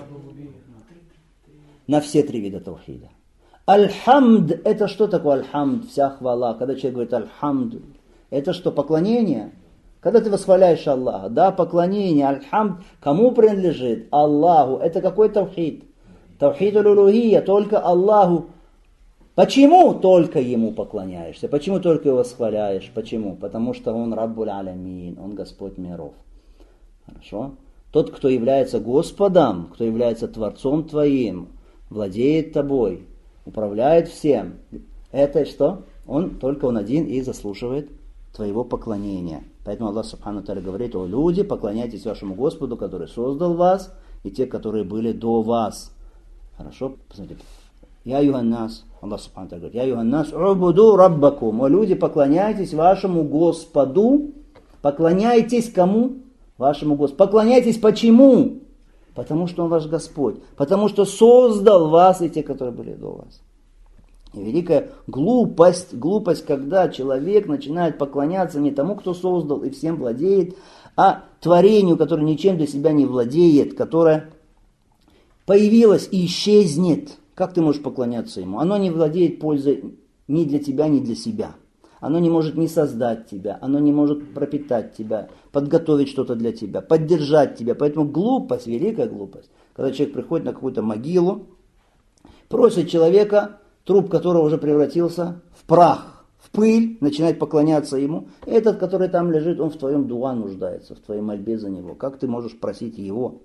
На все три вида таухида. Аль-хамд, это что такое аль-хамд? Вся хвала. Когда человек говорит аль-хамд, это что, поклонение? Когда ты восхваляешь Аллаха, да, поклонение, аль-хамд, кому принадлежит? Аллаху. Это какой таухид? Таухид аль-улухия, только Аллаху. Почему только Ему поклоняешься? Почему только Его восхваляешь? Почему? Потому что Он Раббуль алямин, Он Господь миров. Хорошо? Тот, кто является Господом, кто является Творцом твоим, владеет тобой, управляет всем, это что? Только Он один и заслуживает твоего поклонения. Поэтому Аллах Субхану Тааля говорит: о люди, поклоняйтесь вашему Господу, который создал вас, и те, которые были до вас. Хорошо? Посмотрите. Я юханнас, Аллах Субхану Тааля говорит: я юханнас, убуду раббакум. О люди, поклоняйтесь вашему Господу. Поклоняйтесь кому? вашему Господу. Поклоняйтесь почему? Потому что Он ваш Господь. Потому что создал вас и те, которые были до вас. И великая глупость, когда человек начинает поклоняться не тому, кто создал и всем владеет, а творению, которое ничем для себя не владеет, которое появилось и исчезнет. Как ты можешь поклоняться ему? Оно не владеет пользой ни для тебя, ни для себя. Оно не может ни создать тебя, оно не может пропитать тебя, подготовить что-то для тебя, поддержать тебя. Поэтому глупость, великая глупость, когда человек приходит на какую-то могилу, просит человека, труп которого уже превратился в прах, в пыль, начинает поклоняться ему. Этот, который там лежит, он в твоем дуа нуждается, в твоей мольбе за него. Как ты можешь просить его?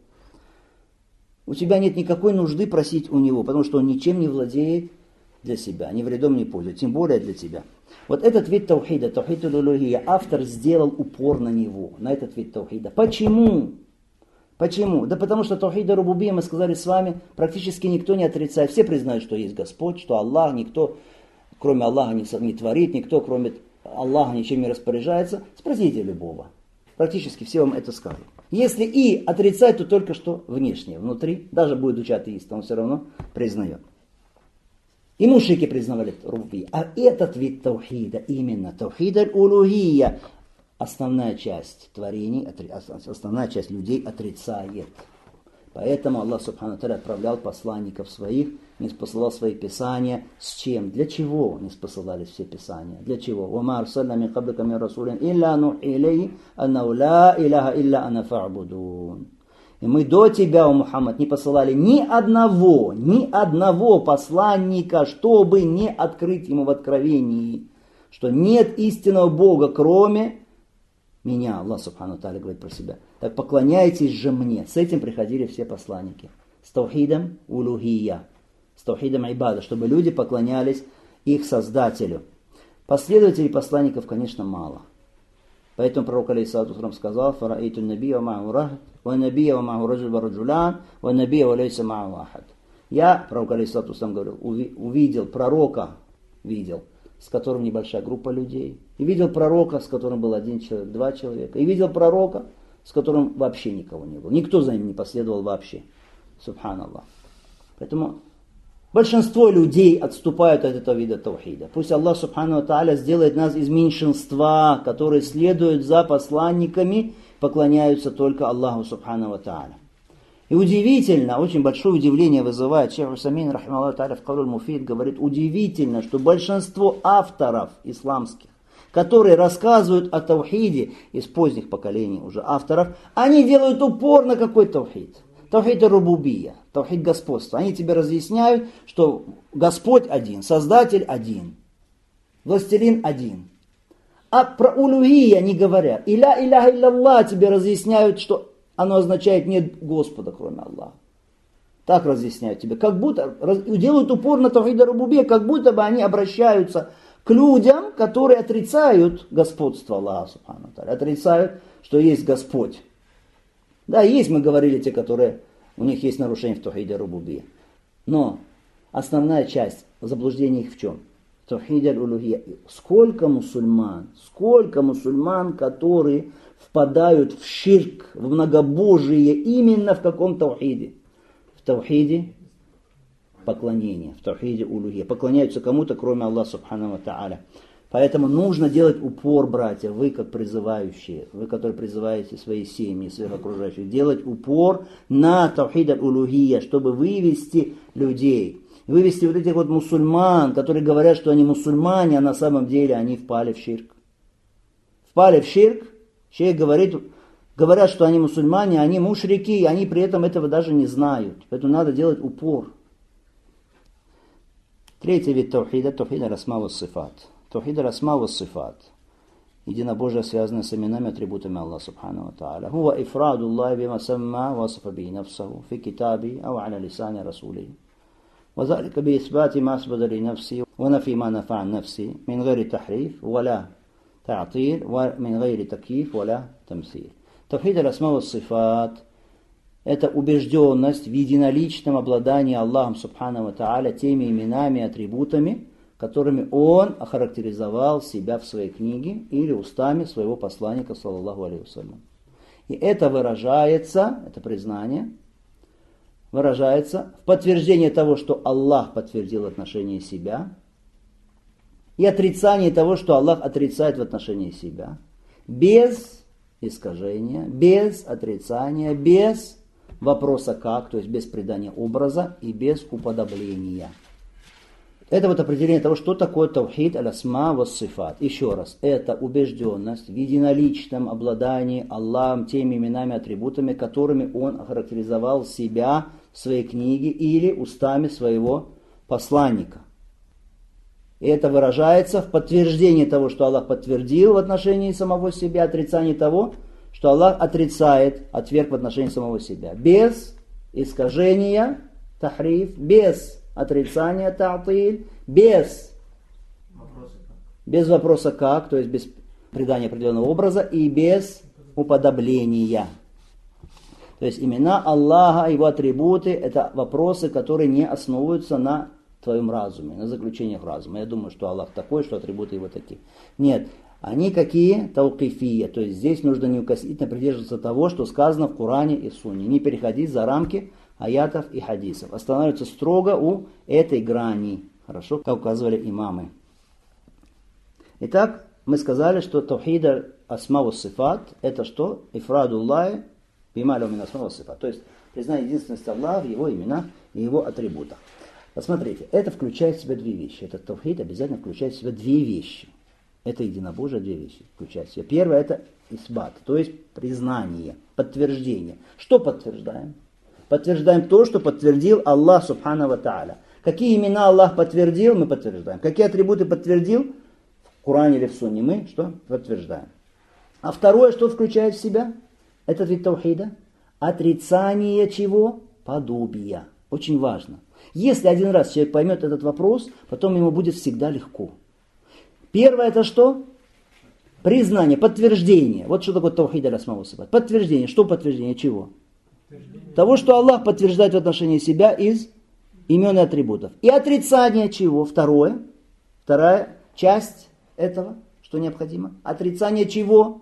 У тебя нет никакой нужды просить у него, потому что он ничем не владеет для себя, ни вредом, ни пользой, тем более для тебя. Вот этот вид таухида, таухид улулухия, автор сделал упор на него, на этот вид таухида. Почему? Почему? Да потому что таухида рубубия, мы сказали с вами, практически никто не отрицает. Все признают, что есть Господь, что Аллах, никто кроме Аллаха не творит, никто кроме Аллаха ничем не распоряжается. Спросите любого. Практически все вам это скажут. Если и отрицать, то только что внешне, внутри, даже будучи атеистом, он все равно признает. И мушрики признавали рубубия. А этот вид таухида, именно таухид аль-улухия, основная часть творений, основная часть людей отрицает. Поэтому Аллах Субхану Тааля отправлял посланников своих, не спосылал свои писания. С чем? Для чего не спосылались все писания? Для чего? وَمَا أَرْسَلْنَا مِنْ قَبْلِكَ مِنْ رَسُولٍ إِلَّا نُوحِي إِلَيْهِ أَنَّهُ لَا إِلَهَ إِلَّا أَنَا فَاعْبُدُونِ. И мы до тебя, о Мухаммад, не посылали ни одного посланника, чтобы не открыть ему в откровении, что нет истинного Бога, кроме меня. Аллах Субхану Тааля говорит про себя. Так поклоняйтесь же мне. С этим приходили все посланники. С таухидом улухия, с таухидом ибада, чтобы люди поклонялись их Создателю. Последователей посланников, конечно, мало. Поэтому пророк алейхиссалату вассалам сказал: «Фараиту набия ва ма'у рахт, ва набия ва ма'у раджуль ва раджулян, ва набия ва лейса ма'у ахад». Я, пророк алейхиссалату вассалам говорил, увидел пророка, с которым небольшая группа людей. И видел пророка, с которым был один человек, два человека. И видел пророка, с которым вообще никого не было. Никто за ним не последовал вообще. Субханаллах. Поэтому большинство людей отступают от этого вида таухида. Пусть Аллах Субхану Тааля сделает нас из меньшинства, которые следуют за посланниками, поклоняются только Аллаху Субхану Тааля. И удивительно, очень большое удивление вызывает, шейх Усамин, рахималлаху тааля, в Кауль Муфид говорит, удивительно, что большинство авторов исламских, которые рассказывают о таухиде из поздних поколений уже авторов, они делают упор на какой таухид? Таухид рубубия, таухид господства. Они тебе разъясняют, что Господь один, Создатель один, Властелин один. А про улухия не говорят. Иля иляха илляллах тебе разъясняют, что оно означает нет Господа, кроме Аллаха. Так разъясняют тебе. Как будто делают упор на таухид рубубия, как будто бы они обращаются к людям, которые отрицают господство Аллаха Субхану Тааля, отрицают, что есть Господь. Да, есть, мы говорили, те, которые, у них есть нарушение в таухиде рубубия. Но основная часть заблуждения их в чем? Таухид аль-улухия. Сколько мусульман, которые впадают в ширк, в многобожие именно в каком таухиде? В таухиде поклонения, в таухиде улухия. Поклоняются кому-то, кроме Аллаха Субхану ва Тааля. Поэтому нужно делать упор, братья, вы как призывающие, вы, которые призываете свои семьи, своих окружающих, делать упор на таухид аль-улухия, чтобы вывести людей. Вывести вот этих вот мусульман, которые говорят, что они мусульмане, а на самом деле они впали в ширк. Впали в ширк. Человек говорят, что они мусульмане, они мушрики, и они при этом этого даже не знают. Поэтому надо делать упор. Третий вид таухида, таухид аль-асма ва сифат. Таухид аль-асма ва сифат. Единобожие, связанное с именами и атрибутами Аллаха Субхану ва Тааля. Хува ифраду Аллахи бима самма васафа би нафсаху фи китаби ау аля лисани расулихи. وذلك بإثبات ما أثبت لنفسه ونفي ما نفع عن نفسه من غير تحريف ولا تعطيل ومن غير تكييف ولا تمثيل. Тавхид аль-асма ва сифат – это убежденность в единоличном обладании Аллахом Субхану ва Тааля теми именами и атрибутами, которыми Он охарактеризовал себя в своей книге или устами своего посланника, саллаллаху алейхи вассалям. И это выражается, это признание, выражается в подтверждении того, что Аллах подтвердил в отношении себя, и отрицании того, что Аллах отрицает в отношении себя, без искажения, без отрицания, без вопроса как, то есть без придания образа и без уподобления. Это вот определение того, что такое таухид аль-асма ва-сифат. Еще раз, это убежденность в единоличном обладании Аллахом теми именами, атрибутами, которыми Он охарактеризовал себя в своей книге или устами своего посланника. И это выражается в подтверждении того, что Аллах подтвердил в отношении самого себя, отрицании того, что Аллах отрицает, отверг в отношении самого себя. Без искажения, тахриф, без отрицания, та'тиль, без вопроса как, то есть без придания определенного образа и без уподобления. То есть имена Аллаха, его атрибуты, это вопросы, которые не основываются на твоем разуме, на заключениях разума. Я думаю, что Аллах такой, что атрибуты его такие. Нет, они какие? Таукифия. То есть здесь нужно неукоснительно придерживаться того, что сказано в Коране и Сунне. Не переходить за рамки аятов и хадисов. Останавливаться строго у этой грани. Хорошо, как указывали имамы. Итак, мы сказали, что таухид асма ва сифат это что? Ифрадуллахи бималю мин асма ва сифат. То есть признание единственности Аллаха в его именах и его атрибутах. Посмотрите, это включает в себя две вещи. Этот таухид обязательно включает в себя две вещи. Это единобожие, две вещи включает в себя. Первое это исбат, то есть признание, подтверждение. Что подтверждаем? Подтверждаем то, что подтвердил Аллах Субхану ва Тааля. Какие имена Аллах подтвердил, мы подтверждаем. Какие атрибуты подтвердил в Коране или в Сунне, мы что? Подтверждаем. А второе, что включает в себя? Этот вид таухида. Отрицание чего? Подобия. Очень важно. Если один раз человек поймет этот вопрос, потом ему будет всегда легко. Первое это что? Признание, подтверждение. Вот что такое таухид аль-асма ва сифат. Подтверждение. Что подтверждение? Чего? Того, что Аллах подтверждает в отношении себя из имен и атрибутов. И отрицание чего? Второе. Вторая часть этого, что необходимо. Отрицание чего?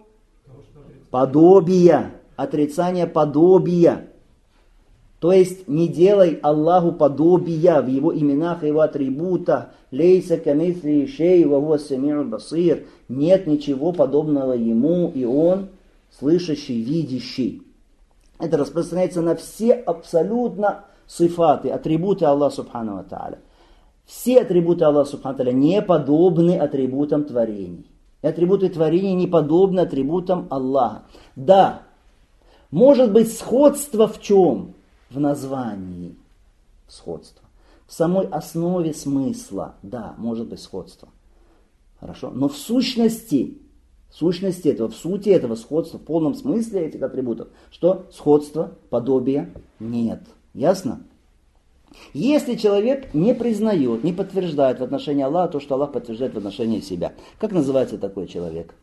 Подобия. Отрицание подобия. То есть не делай Аллаху подобия в его именах и его атрибутах. Лейса камисли шей ва хуа сами'уль басир. Нет ничего подобного ему, и он слышащий, видящий. Это распространяется на все абсолютно сифаты, атрибуты Аллаха Субхану ва Тааля. Все атрибуты Аллаха Субхану ва Тааля не подобны атрибутам творений. И атрибуты творений не подобны атрибутам Аллаха. Да, может быть сходство в чем? В названии. Сходство. В самой основе смысла. Да, может быть сходство. Хорошо. Но в сущности этого, в сути этого сходства, в полном смысле этих атрибутов, что сходства, подобия нет. Ясно? Если человек не признает, не подтверждает в отношении Аллаха то, что Аллах подтверждает в отношении себя, как называется такой человек?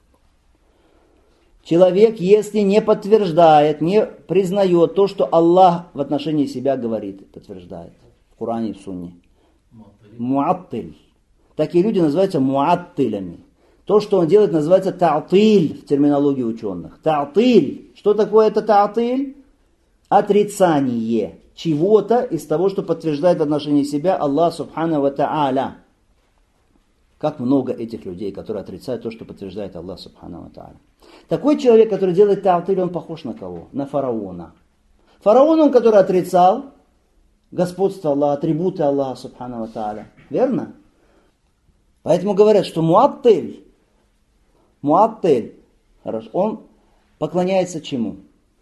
Человек, если не подтверждает, не признает то, что Аллах в отношении себя говорит, подтверждает в Коране и в Сунне. Муаттиль. Такие люди называются муаттилями. То, что он делает, называется та'тиль в терминологии ученых. Та'тиль. Что такое это та'тиль? Отрицание чего-то из того, что подтверждает в отношении себя Аллах Субхану ва Тааля. Как много этих людей, которые отрицают то, что подтверждает Аллах Субхану ва Тааля. Такой человек, который делает та'тиль, он похож на кого? На фараона. Фараон, он, который отрицал господство Аллаха, атрибуты Аллаха Субхану ва Тааля. Верно? Поэтому говорят, что муаттиль, хорошо, он поклоняется чему?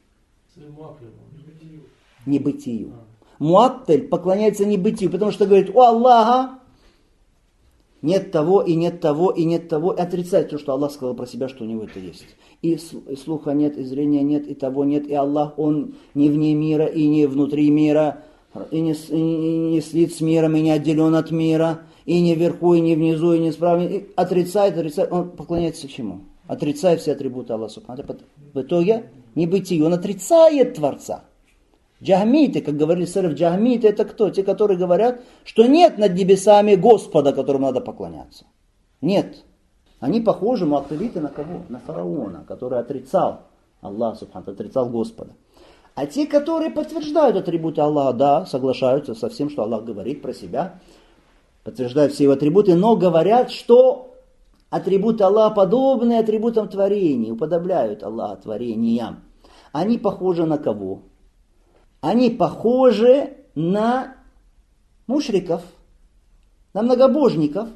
Небытию. Муаттиль поклоняется небытию, потому что говорит, у Аллаха нет того, и нет того, и нет того, и отрицает то, что Аллах сказал про себя, что у него это есть. И слуха нет, и зрения нет, и того нет, и Аллах, он не вне мира, и не внутри мира, и не слит с миром, и не отделен от мира, и не вверху, и не внизу, и не справа. И отрицает, он поклоняется чему? Отрицает все атрибуты Аллаха Субхану. В итоге небытие, он отрицает Творца. Джахмиты, как говорили сэлаф, джахмиты это кто? Те, которые говорят, что нет над небесами Господа, которому надо поклоняться. Нет. Они похожи, муаттилиты, на кого? На фараона, который отрицал Аллах субхану, отрицал Господа. А те, которые подтверждают атрибуты Аллаха, да, соглашаются со всем, что Аллах говорит про себя, подтверждают все его атрибуты, но говорят, что атрибуты Аллаха подобны атрибутам творений, уподобляют Аллаха творениям. Они похожи на кого? Они похожи на мушриков, на многобожников.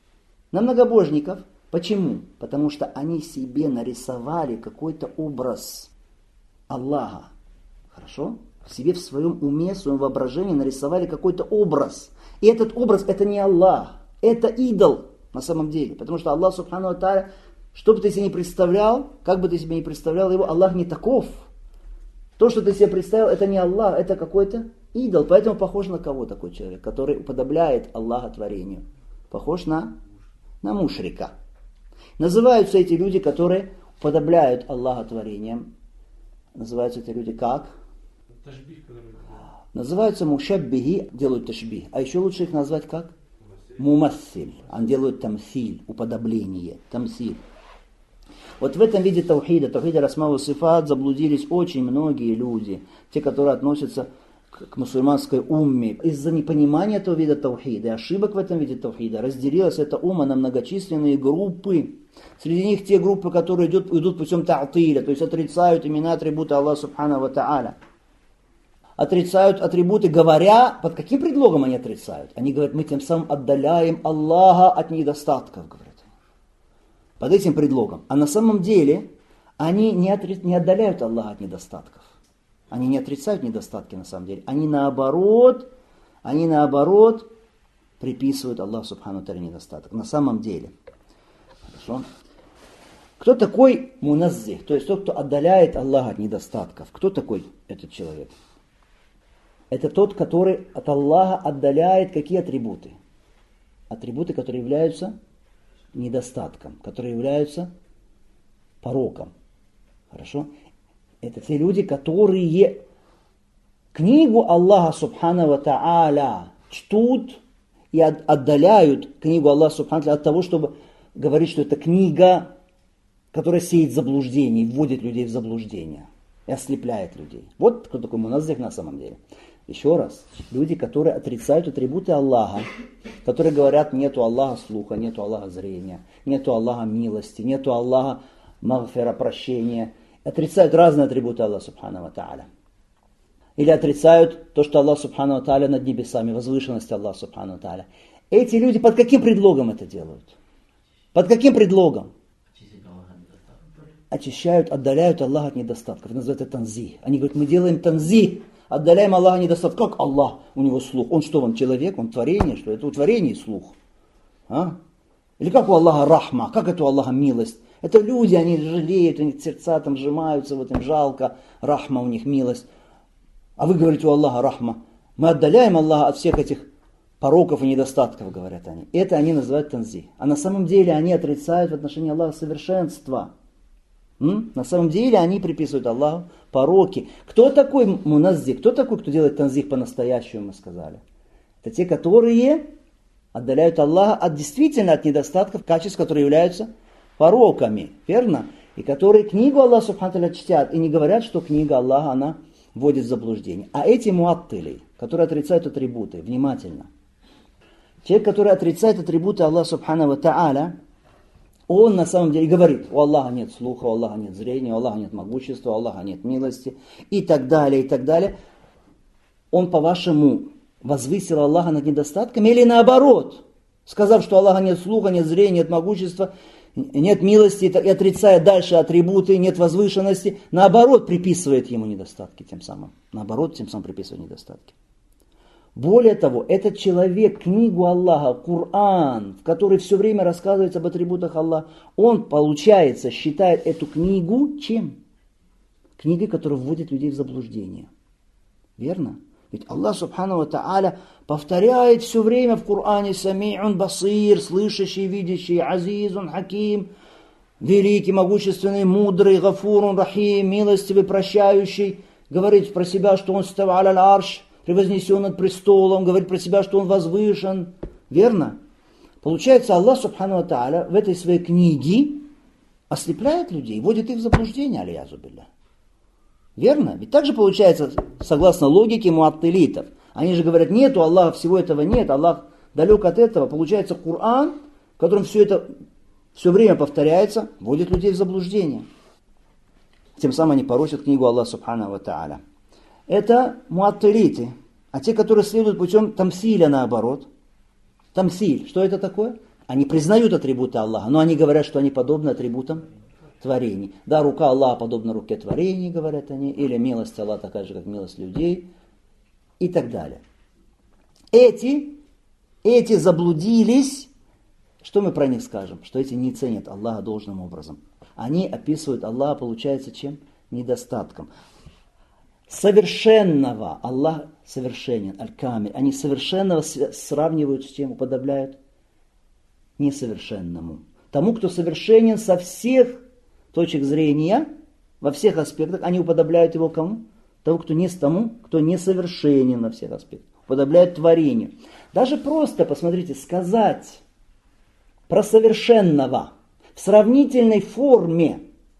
Почему? Потому что они себе нарисовали какой-то образ Аллаха. Хорошо? Себе в своем уме, в своем воображении нарисовали какой-то образ. И этот образ это не Аллах, это идол на самом деле. Потому что Аллах субхану ва тааля, что бы ты себе не представлял, как бы ты себе не представлял его, Аллах не таков. То, что ты себе представил, это не Аллах, это какой-то идол. Поэтому похож на кого такой человек, который уподобляет Аллаха творению? Похож на мушрика. Называются эти люди, которые уподобляют Аллаха творением. Называются эти люди как? Называются мушаббихи, делают ташбих. А еще лучше их назвать как? Мумассиль. Они делают тамсиль, уподобление, тамсиль. Вот в этом виде таухида расма ва сифат заблудились очень многие люди, те, которые относятся к мусульманской умме. Из-за непонимания этого вида таухида и ошибок в этом виде таухида разделилась эта умма на многочисленные группы. Среди них те группы, которые идут путем та'тиля, то есть отрицают имена атрибуты Аллаха субхану ва тааля. Отрицают атрибуты, говоря, под каким предлогом они отрицают? Они говорят, мы тем самым отдаляем Аллаха от недостатков, говорят. Под этим предлогом. А на самом деле они не отдаляют Аллаха от недостатков. Они не отрицают недостатки на самом деле. Они наоборот приписывают Аллаху субхану ва тааля недостаток. На самом деле. Хорошо? Кто такой муназзих? То есть тот, кто отдаляет Аллаха от недостатков. Кто такой этот человек? Это тот, который от Аллаха отдаляет какие атрибуты? Атрибуты, которые являются недостатком, которые являются пороком. Хорошо? Это те люди, которые книгу Аллаха субхану ва тааля чтут и отдаляют книгу Аллаха субхану ва тааля от того, чтобы говорить, что это книга, которая сеет заблуждение, вводит людей в заблуждение и ослепляет людей. Вот кто такой муназзих на самом деле. Еще раз, люди, которые отрицают атрибуты Аллаха, которые говорят, нету Аллаха слуха, нету Аллаха зрения, нету Аллаха милости, нету Аллаха магфира, прощения, отрицают разные атрибуты Аллаха субхану ва тааля. Или отрицают то, что Аллах субхану ва тааля над небесами, возвышенность Аллаха субхану ва тааля. Эти люди под каким предлогом это делают? Под каким предлогом? Очищают, отдаляют Аллаха от недостатков. Называют это танзи. Они говорят, мы делаем танзи, отдаляем Аллаха недостаток. Как Аллах? У него слух. Он что, он человек? Он творение? Что это у творения слух? А? Или как у Аллаха рахма? Как это у Аллаха милость? Это люди, они жалеют, у них сердца там сжимаются, вот им жалко. Рахма у них милость. А вы говорите у Аллаха рахма. Мы отдаляем Аллаха от всех этих пороков и недостатков, говорят они. Это они называют танзи. А на самом деле они отрицают в отношении Аллаха совершенство. На самом деле они приписывают Аллаху пороки. Кто такой муназзих? Кто такой, кто делает танзих по-настоящему, мы сказали? Это те, которые отдаляют Аллаха действительно от недостатков, качеств, которые являются пороками. Верно? И которые книгу Аллаха субхану ва тааля чтят и не говорят, что книга Аллаха, она вводит в заблуждение. А эти муаттили, которые отрицают атрибуты, внимательно. Человек, который отрицает атрибуты Аллаха субхану ва тааля, он на самом деле говорит, у Аллаха нет слуха, у Аллаха нет зрения, у Аллаха нет могущества, у Аллаха нет милости и так далее, и так далее. Он, по-вашему, возвысил Аллаха над недостатками или наоборот, сказав, что у Аллаха нет слуха, нет зрения, нет могущества, нет милости и отрицая дальше атрибуты, нет возвышенности, наоборот, приписывает ему недостатки тем самым. Наоборот, тем самым приписывает недостатки. Более того, этот человек, книгу Аллаха, Коран, в которой все время рассказывается об атрибутах Аллаха, он, получается, считает эту книгу чем? Книгой, которая вводит людей в заблуждение. Верно? Ведь Аллах субхану ва тааля повторяет все время в Коране «Сами'ун басир», слышащий, видящий, «Азизун хаким», великий, могущественный, мудрый, «Гафурун рахим», милостивый, прощающий, говорит про себя, что он става аль арш, превознесен над престолом, говорит про себя, что он возвышен. Верно? Получается, Аллах субхану ва тааля в этой своей книге ослепляет людей, вводит их в заблуждение, алиязу билля. Верно? Ведь так же получается, согласно логике муаттилитов. Они же говорят, нет, у Аллаха всего этого нет, Аллах далек от этого. Получается, Коран, в котором все это все время повторяется, вводит людей в заблуждение. Тем самым они порочат книгу Аллаха Субхану ва Тааля. Это муаттилиты. А те, которые следуют путем тамсиля наоборот. Тамсиль, что это такое? Они признают атрибуты Аллаха, но они говорят, что они подобны атрибутам творений. Да, рука Аллаха подобна руке творений, говорят они, или милость Аллаха такая же, как милость людей, и так далее. Эти заблудились, что мы про них скажем? Что эти не ценят Аллаха должным образом. Они описывают Аллаха, получается, чем? Недостатком. Совершенного, Аллах совершенен, аль-камиль. Они совершенного сравнивают с чем? Уподобляют несовершенному. Тому, кто совершенен со всех точек зрения, во всех аспектах, они уподобляют его кому? Тому, кто несовершенен на всех аспектах. Уподобляют творению. Даже просто, посмотрите, сказать про совершенного в сравнительной форме.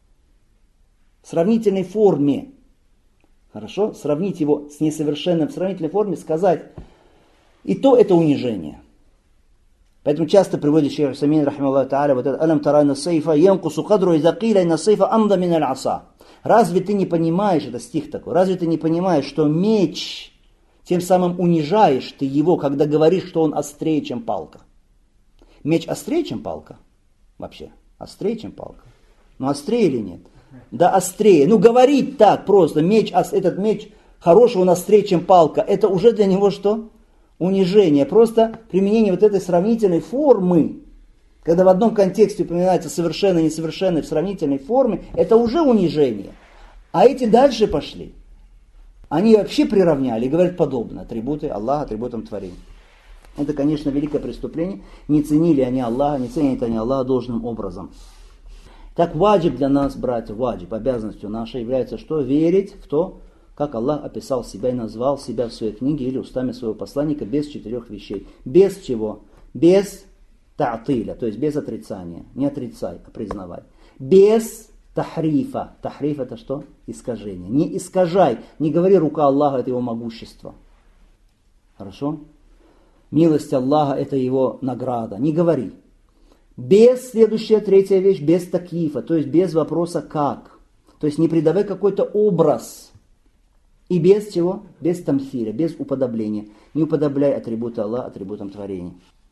Хорошо? Сравнить его с несовершенным в сравнительной форме, сказать. И то это унижение. Поэтому часто приводит шейх Усаймин, рахимахуллаху тааля, вот это «Алям тарайна сейфа янкусу кадру иза киля инна сейфа амда мин аль-аса». Разве ты не понимаешь, это стих такой, разве ты не понимаешь, что меч, тем самым унижаешь ты его, когда говоришь, что он острее, чем палка? Меч острее, чем палка? Вообще, острее, чем палка? Ну, острее или нет? Да, острее. Ну, говорить так просто, этот меч хороший, он острее, чем палка, это уже для него что? Унижение. Просто применение вот этой сравнительной формы, когда в одном контексте упоминается совершенно несовершенное в сравнительной форме, это уже унижение. А эти дальше пошли. Они вообще приравняли и говорят подобно. Атрибуты Аллаха, атрибутам творения. Это, конечно, великое преступление. Не ценили они Аллаха, не ценят они Аллаха должным образом. Так ваджиб для нас, братья, ваджиб, обязанностью нашей является что? Верить в то, как Аллах описал себя и назвал себя в своей книге или устами своего посланника без 4 вещей. Без чего? Без та'тиля, то есть без отрицания. Не отрицай, а признавай. Без тахрифа. Тахриф это что? Искажение. Не искажай, не говори рука Аллаха, это его могущество. Хорошо? Милость Аллаха это его награда. Не говори. Без, следующая, 3 вещь, без такифа, то есть без вопроса как. То есть не придавай какой-то образ. И без чего? Без тамсиля, без уподобления. Не уподобляй атрибуты Аллаха атрибутам творения.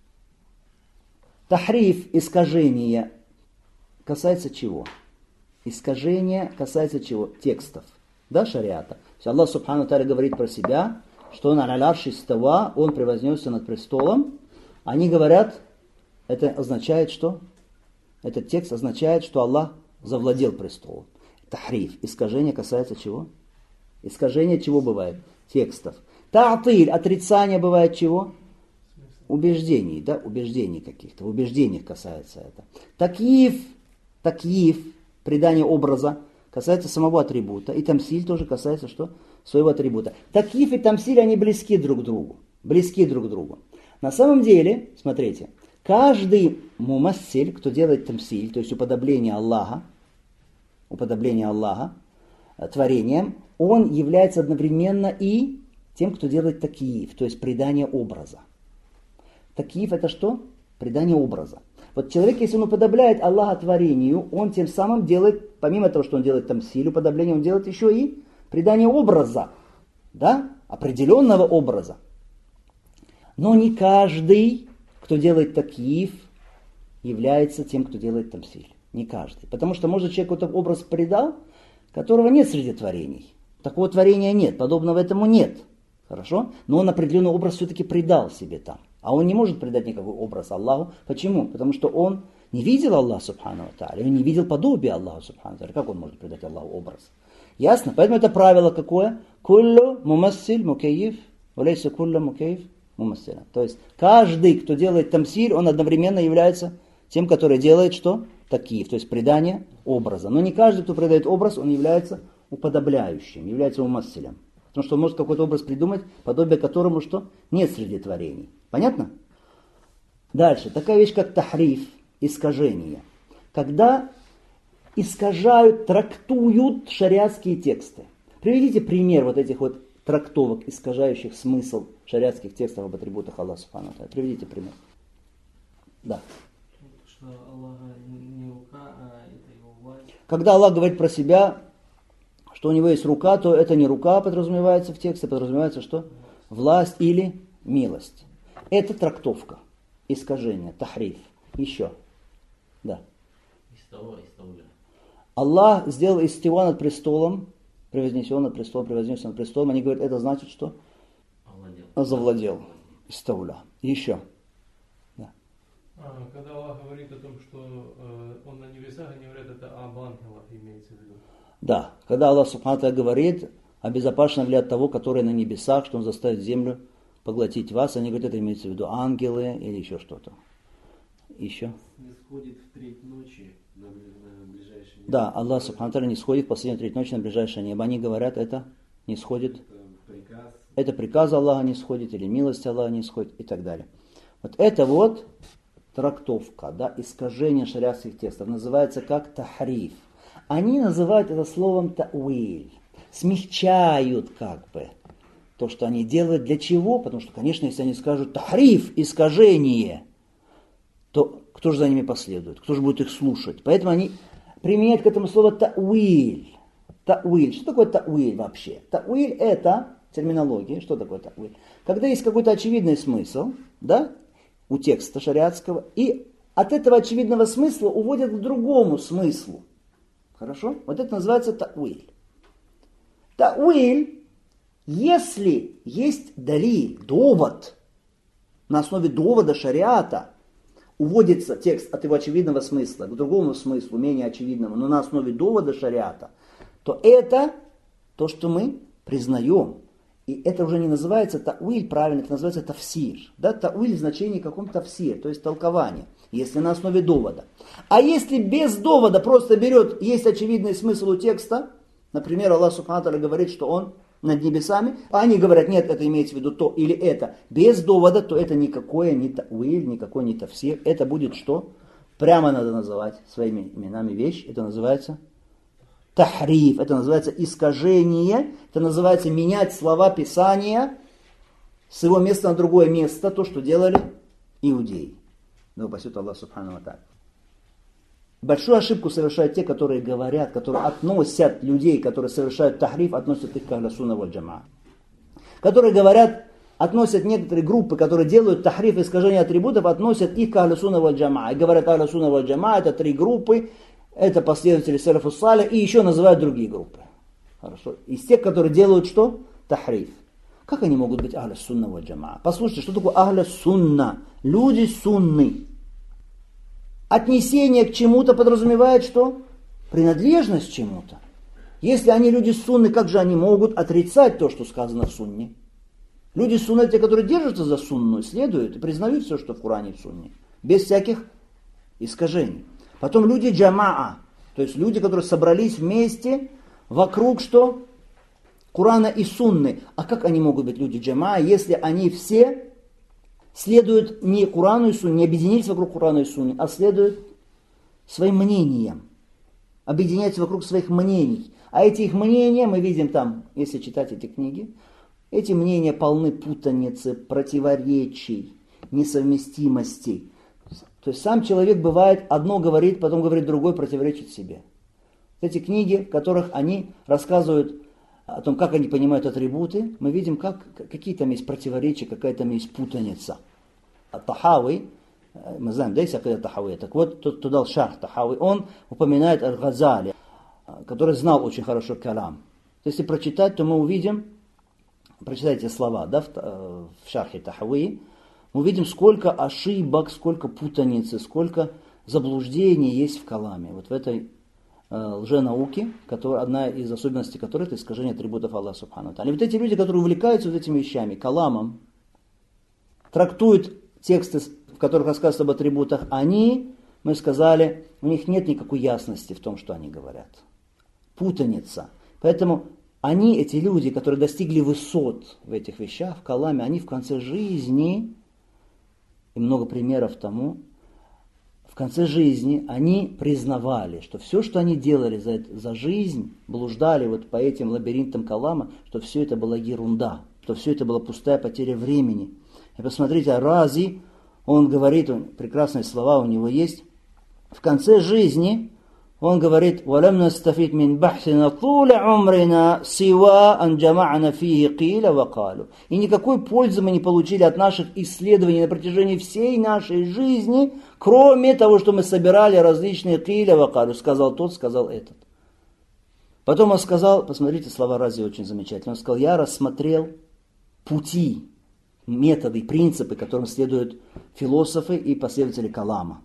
Тахриф, искажение, касается чего? Искажение касается чего? Текстов. Да, шариата. Аллах Субхану Тааля говорит про себя, что он аль-арши става, он превознесся над престолом. Они говорят, это означает что? Этот текст означает, что Аллах завладел престолом. Тахриф, искажение касается чего? Искажение чего бывает? Текстов. Та'тиль, отрицание бывает чего? Убеждений, да, убеждений каких-то. В убеждениях касается это. Такьиф, придание образа, касается самого атрибута. И тамсиль тоже касается что? Своего атрибута. Такьиф и тамсиль, они близки друг к другу. На самом деле, смотрите, каждый мумассиль, кто делает тамсиль, то есть уподобление Аллаха творением, он является одновременно и тем, кто делает такииф, то есть придание образа. Такииф это что? Придание образа. Вот человек, если он уподобляет Аллаха творению, он тем самым делает, помимо того, что он делает тамсиль, уподобление, он делает еще и придание образа, да? Определенного образа. Но не каждый, кто делает такииф, является тем, кто делает тамсиль. Не каждый. Потому что, может, человек какой-то образ придал, которого нет среди творений. Такого творения нет, подобного этому нет. Хорошо? Но он определенный образ все-таки придал себе там. А он не может придать никакой образ Аллаху. Почему? Потому что он не видел Аллаха Субхану ва Тааля, он не видел подобия Аллаха Субхану ва Тааля. Как он может придать Аллаху образ? Ясно? Поэтому это правило какое? Куллю мумассиль мукейф, валейса куллю мукейф мумассиля. То есть каждый, кто делает тамсиль, он одновременно является тем, который делает что? Такииф, то есть придание образа. Но не каждый, кто придает образ, он является уподобляющим, является мумассилем. Потому что он может какой-то образ придумать, подобие которому что? Нет среди творений. Понятно? Дальше. Такая вещь, как тахриф, искажение. Когда искажают, трактуют шариатские тексты. Приведите пример вот этих вот трактовок, искажающих смысл шариатских текстов об атрибутах Аллаха Субхану ва Тааля. Приведите пример. Да. Что Аллаха не рука, а это его власть. Когда Аллах говорит про себя, что у него есть рука, то это не рука подразумевается в тексте, подразумевается что? Власть или милость. Это трактовка, искажение, тахриф. Еще. Да. Аллах сделал истива над престолом, превознесен над престолом, превознесен над престолом. Они говорят, это значит что? Завладел. Истауля. Еще. Да. Когда Аллах говорит о том, что Он на небесах, они говорят, это об ангелах имеется в виду. Да. Когда Аллах Субхану ва Тааля говорит, обезопасен ли от того, который на небесах, что Он заставит землю поглотить вас, они говорят, это имеется в виду ангелы или еще что-то. Еще. Не сходит в треть ночи на ближайшее небо. Да, Аллах Субхану ва Тааля не сходит в последнюю треть ночи на ближайшее небо. Они говорят, это не сходит. Это приказ Аллаха не сходит, или милость Аллаха не сходит, и так далее. Вот это вот трактовка, да, искажение шариатских текстов, называется как тахриф. Они называют это словом тауиль, смягчают как бы то, что они делают. Для чего? Потому что, конечно, если они скажут тахриф, искажение, то кто же за ними последует? Кто же будет их слушать? Поэтому они применяют к этому слово тауиль. Тауиль. Что такое тауиль вообще? Тауиль это терминология. Что такое тауиль? Когда есть какой-то очевидный смысл, да, у текста шариатского, и от этого очевидного смысла уводят к другому смыслу. Хорошо? Вот это называется тауиль. Тауиль, если есть далиль, довод, на основе довода шариата, уводится текст от его очевидного смысла к другому смыслу, менее очевидному, но на основе довода шариата, то это то, что мы признаем. И это уже не называется тауиль, правильно, это называется тафсир. Да, тауиль в значении каком-то тафсир, то есть толкование, если на основе довода. А если без довода просто берет, есть очевидный смысл у текста, например, Аллах Субхану ва Тааля говорит, что Он над небесами, а они говорят, нет, это имеется в виду то или это, без довода, то это никакое не тауиль, никакой не тафсир. Это будет что? Прямо надо называть своими именами вещь, это называется тахриф, это называется искажение, это называется менять слова Писания с его места на другое место, то, что делали иудеи. Да упасет Аллах Субхану ва Тааля. Большую ошибку совершают те, которые говорят, которые относят людей, которые совершают тахриф, относят их к ахлю сунна валь джамаа. Которые говорят, относят некоторые группы, которые делают тахриф, искажение атрибутов, относят их к ахлю сунна валь джамаа. И говорят, ахлю сунна валь джамаа это 3 группы, это последователи салафу салих, и еще называют другие группы. Хорошо. Из тех, которые делают что? Тахриф. Как они могут быть ахлю сунна валь джамаа? Послушайте, что такое ахлю сунна? Люди сунны. Отнесение к чему-то подразумевает что? Принадлежность к чему-то. Если они люди сунны, как же они могут отрицать то, что сказано в сунне? Люди сунны это те, которые держатся за сунну, следуют и признают все, что в Коране и в сунне. Без всяких искажений. Потом люди джамаа, то есть люди, которые собрались вместе вокруг что? Корана и сунны. А как они могут быть люди джамаа, если они все следуют не Корану и Сунне, не объединились вокруг Корана и Сунны, а следуют своим мнениям. Объединяются вокруг своих мнений. А эти их мнения, мы видим там, если читать эти книги, эти мнения полны путаницы, противоречий, несовместимостей. То есть сам человек бывает, одно говорит, потом говорит другое, противоречит себе. Эти книги, в которых они рассказывают о том, как они понимают атрибуты, мы видим, какие там есть противоречия, какая там есть путаница. А Тахави, мы знаем, да, есть Акида Тахави, так вот, тот, кто дал шарх Тахави, он упоминает Аль-Газали, который знал очень хорошо калам. Если прочитать, то мы увидим, прочитайте слова, да, в шархе Тахави, мы увидим, сколько ошибок, сколько путаницы, сколько заблуждений есть в каламе. Вот в этой лженауки, одна из особенностей которой это искажение атрибутов Аллаха Субхану ва Тааля. И вот эти люди, которые увлекаются вот этими вещами, каламом, трактуют тексты, в которых рассказывают об атрибутах, они, мы сказали, у них нет никакой ясности в том, что они говорят. Путаница. Поэтому они, эти люди, которые достигли высот в этих вещах, в каламе, они в конце жизни, и много примеров тому, в конце жизни они признавали, что все, что они делали за жизнь, блуждали вот по этим лабиринтам Калама, что все это была ерунда, что все это была пустая потеря времени. И посмотрите, Рази, он говорит, прекрасные слова у него есть, в конце жизни он говорит, «Валям настафид мин бахсина туля умрина сива ан джама'на фихи киля вакалу». И никакой пользы мы не получили от наших исследований на протяжении всей нашей жизни, кроме того, что мы собирали различные киля вакалу. Сказал тот, сказал этот. Потом он сказал, посмотрите, слова Рази очень замечательные, он сказал, я рассмотрел пути, методы, принципы, которым следуют философы и последователи Калама.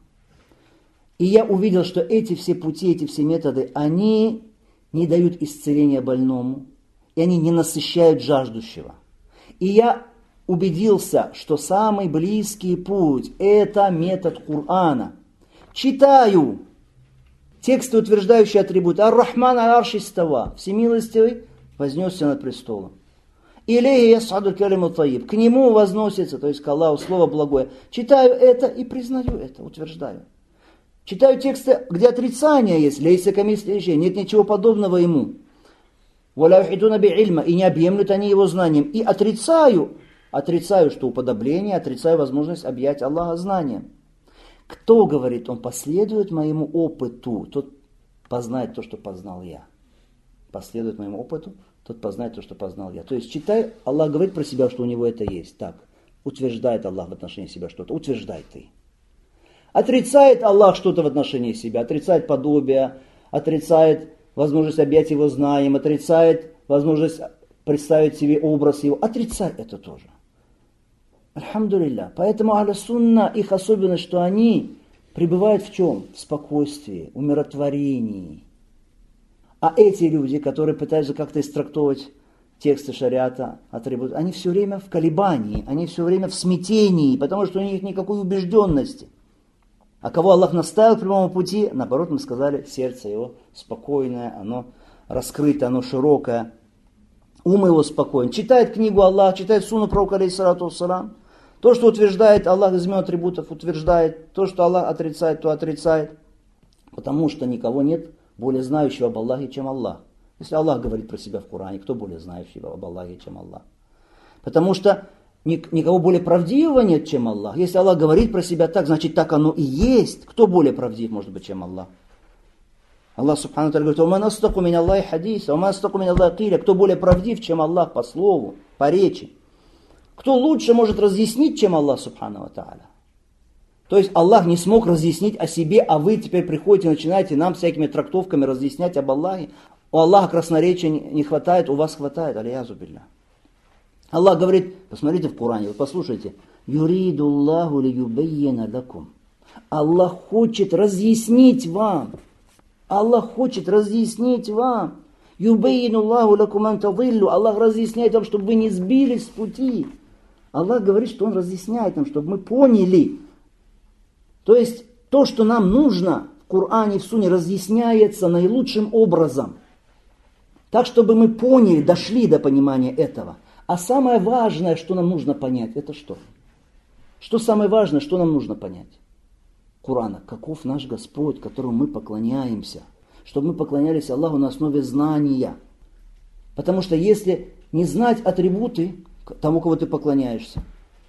И я увидел, что эти все пути, эти все методы, они не дают исцеления больному, и они не насыщают жаждущего. И я убедился, что самый близкий путь – это метод Корана. Читаю тексты, утверждающие атрибут «Ар-Рахман ар-Арши истава», «Всемилостивый вознесся над престолом». «Илейхи яс'аду калиму таyyиб», к нему возносится, то есть к Аллаху, слово благое. Читаю это и признаю это, утверждаю. Читаю тексты, где отрицание есть, лейса камисли шей, нет ничего подобного ему. Валя юхитуна би ильма, и не объемлют они его знанием. И отрицаю, что уподобление, отрицаю возможность объять Аллаха знанием. Кто говорит, он последует моему опыту, тот познает то, что познал я. Последует моему опыту, тот познает то, что познал я. То есть читай, Аллах говорит про себя, что у него это есть. Так, утверждает Аллах в отношении себя что-то, утверждай ты. Отрицает Аллах что-то в отношении себя, отрицает подобие, отрицает возможность объять его знанием, отрицает возможность представить себе образ его, отрицай это тоже. Альхамдулилля. Поэтому ахля-сунна, их особенность, что они пребывают в чем? В спокойствии, умиротворении. А эти люди, которые пытаются как-то истрактовать тексты шариата, атрибуты, они все время в колебании, они все время в смятении, потому что у них никакой убежденности. А кого Аллах наставил к прямому пути, наоборот, мы сказали, сердце его спокойное, оно раскрыто, оно широкое, ум его спокоен. Читает книгу Аллаха, читает сунну пророка, алейхиссалату вассалам. То, что утверждает Аллах из имен атрибутов, утверждает. То, что Аллах отрицает, то отрицает. Потому что никого нет более знающего об Аллахе, чем Аллах. Если Аллах говорит про себя в Коране, кто более знающий об Аллахе, чем Аллах? Потому что никого более правдивого нет, чем Аллах. Если Аллах говорит про себя так, значит так оно и есть. Кто более правдив может быть, чем Аллах? Аллах субхану ва тааля говорит, «Уман астаку мин Аллахи хадиса, уман астаку мин Аллахи киля». Кто более правдив, чем Аллах по слову, по речи? Кто лучше может разъяснить, чем Аллах субхану ва тааля? То есть Аллах не смог разъяснить о себе, а вы теперь приходите и начинаете нам всякими трактовками разъяснять об Аллахе. У Аллаха красноречия не хватает, у вас хватает. Алиязу билля. Аллах говорит, посмотрите в Коране, вы послушайте. «Юриду Аллаху ли юбайяна лакум». Аллах хочет разъяснить вам. Аллах хочет разъяснить вам. «Юбайяну Аллаху лакум ан тадиллу». Аллах разъясняет вам, чтобы вы не сбились с пути. Аллах говорит, что Он разъясняет нам, чтобы мы поняли. То есть, то, что нам нужно в Коране, в Сунне, разъясняется наилучшим образом. Так, чтобы мы поняли, дошли до понимания этого. А самое важное, что нам нужно понять, это что? Что самое важное, что нам нужно понять? Корана. Каков наш Господь, которому мы поклоняемся? Чтобы мы поклонялись Аллаху на основе знания. Потому что если не знать атрибуты тому, кому ты поклоняешься,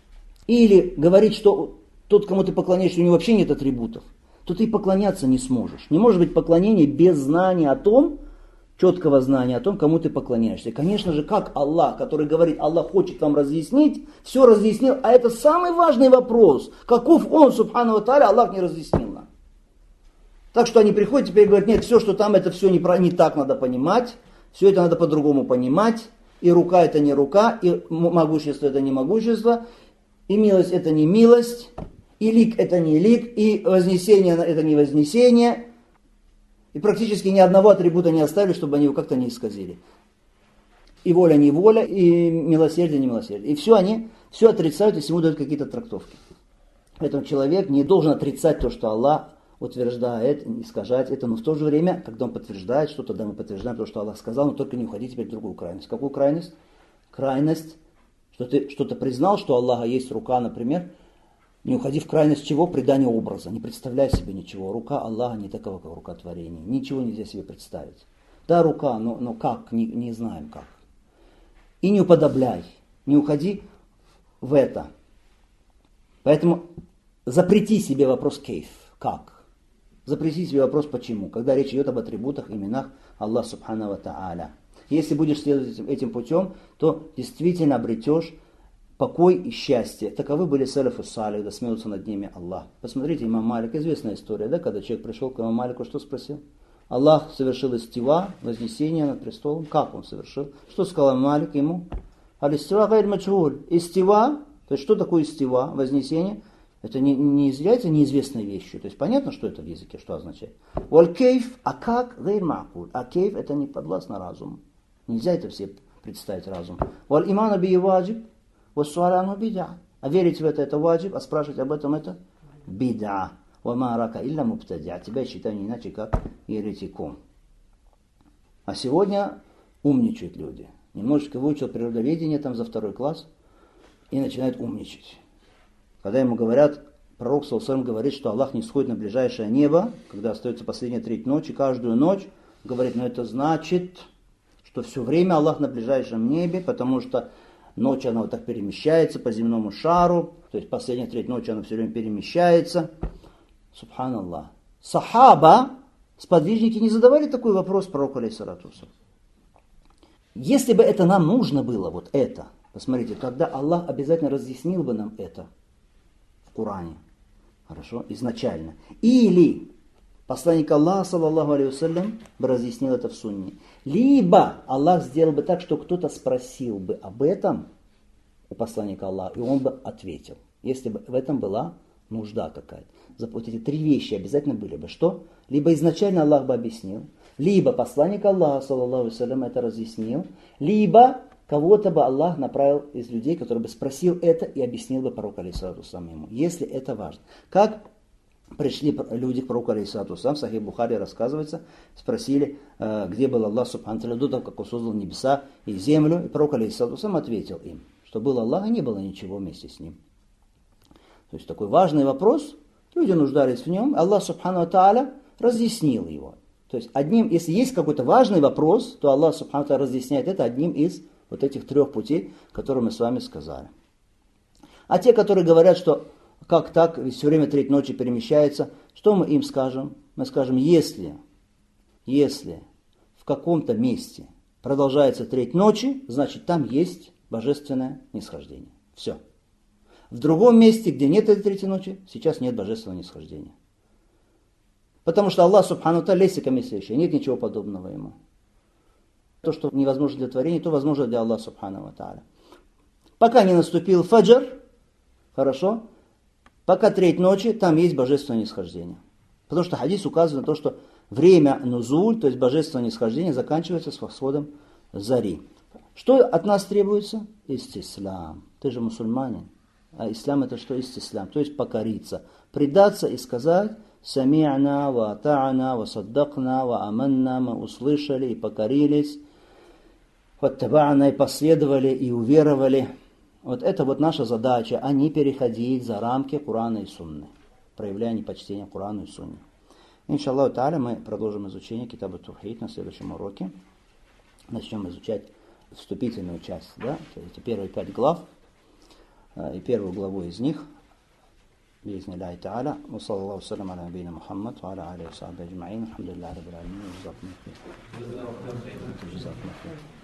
или говорить, что тот, кому ты поклоняешься, у него вообще нет атрибутов, то ты поклоняться не сможешь. Не может быть поклонения без знания о том, четкого знания о том, кому ты поклоняешься. И, конечно же, как Аллах, который говорит, Аллах хочет вам разъяснить, все разъяснил, а это самый важный вопрос. Каков Он, субхану ва тааля, Аллах не разъяснил нам. Так что они приходят теперь и говорят, нет, все, что там, это все не так надо понимать, все это надо по-другому понимать, и рука это не рука, и могущество это не могущество, и милость это не милость, и лик это не лик, и вознесение это не вознесение. И практически ни одного атрибута не оставили, чтобы они его как-то не исказили. И воля не воля, и милосердие не милосердие. И все они все отрицают, если ему дают какие-то трактовки. Поэтому человек не должен отрицать то, что Аллах утверждает, искажать это. Но в то же время, когда он подтверждает что-то, да, мы подтверждаем то, что Аллах сказал, но только не уходи теперь в другую крайность. Какую крайность? Крайность, что ты что-то признал, что у Аллаха есть рука, например, Не уходи в крайность чего? Придания образа. Не представляй себе ничего. Рука Аллаха не такова, как рука творения. Ничего нельзя себе представить. Да, рука, но как? Не знаем как. И не уподобляй. Не уходи в это. Поэтому запрети себе вопрос кейф. Как? Запрети себе вопрос почему. Когда речь идет об атрибутах, именах Аллаха Субхану ва Тааля. Если будешь следовать этим путем, то действительно обретешь покой и счастье. Таковы были салафу салих, да смеются над ними Аллах. Посмотрите, имам Малик, известная история, да, когда человек пришел к имаму Малику, что спросил? Аллах совершил истива, вознесение над престолом. Как он совершил? Что сказал имам Малик ему? Аль-истива гайр мачгуль. Истива, то есть что такое истива, вознесение? Это не является неизвестной вещью. То есть понятно, что это в языке, что означает. Валь-кейф, а как? Гайр ма'куль. А кейф это не подвластно разуму. Нельзя это все представить разум. Валь-имана би ваджиб, вассуаляну бид'a. А верить в это ваджиб, а спрашивать об этом это бид'a. Вама рака илля мубтади'а. Тебя считаю не иначе, как еретиком. А сегодня умничают люди. Немножечко выучил природоведение там за 2 класс и начинает умничать. Когда ему говорят, пророк ﷺ говорит, что Аллах не сходит на ближайшее небо, когда остается последняя треть ночи, каждую ночь, говорит, но это значит, что все время Аллах на ближайшем небе, потому что ночь она вот так перемещается по земному шару, то есть последняя треть ночи она все время перемещается. Субханаллах. Сахаба, сподвижники, не задавали такой вопрос пророку алейхиссалату вассалям. Если бы это нам нужно было, вот это, посмотрите, когда Аллах обязательно разъяснил бы нам это в Коране, хорошо, изначально, или посланник Аллаха, саллаллаху алейхи вассалям, бы разъяснил это в сунне, либо Аллах сделал бы так, что кто-то спросил бы об этом у посланника Аллаха, и он бы ответил, если бы в этом была нужда какая-то. Вот эти 3 вещи обязательно были бы. Что? Либо изначально Аллах бы объяснил, либо посланник Аллаха, саллаллаху алейхи вассалям, это разъяснил, либо кого-то бы Аллах направил из людей, который бы спросил это и объяснил бы пророку алейхиссалату вассалям ему, если это важно. Как пришли люди к пророку алейхиссалату вассалям, в Сахих Бухари рассказывается, спросили, где был Аллах субхану тааля до того, как он создал небеса и землю, и пророк алейхиссалату вассалям ответил им, что был Аллах, и не было ничего вместе с ним. То есть такой важный вопрос, люди нуждались в нем, Аллах субхану тааля разъяснил его. То есть если есть какой-то важный вопрос, то Аллах субхану тааля разъясняет это одним из вот этих 3 путей, которые мы с вами сказали. А те, которые говорят, что как так, ведь все время треть ночи перемещается, что мы им скажем? Мы скажем, если в каком-то месте продолжается треть ночи, значит там есть божественное нисхождение. Все. В другом месте, где нет этой третьей ночи, сейчас нет божественного нисхождения. Потому что Аллах субхану тааля лейса камислихи, нет ничего подобного ему. То, что невозможно для творения, то возможно для Аллаха субхану тааля. Пока не наступил фаджр, хорошо, пока треть ночи, там есть божественное нисхождение. Потому что хадис указывает на то, что время нузуль, то есть божественное нисхождение, заканчивается с восходом зари. Что от нас требуется? Истислам. Ты же мусульманин. А ислам это что? Истислам. То есть покориться. Предаться и сказать сами'на ва атa'на ва саддакна ва аманна, мы услышали и покорились, ваттаба'на и последовали и уверовали. Вот это вот наша задача, а не переходить за рамки Курана и Сунны, проявляя непочтение Курану и Сунне. Иншаллаху тааля мы продолжим изучение Китаба ат-Таухид на следующем уроке. Начнем изучать вступительную часть, да, эти первые 5 глав, и первую главу из них. بإذن الله تعالى وصلى الله وسلم على نبينا محمد وعلى آله وصحبه أجمعين الحمد لله رب العالمين وجزاكم الله خير.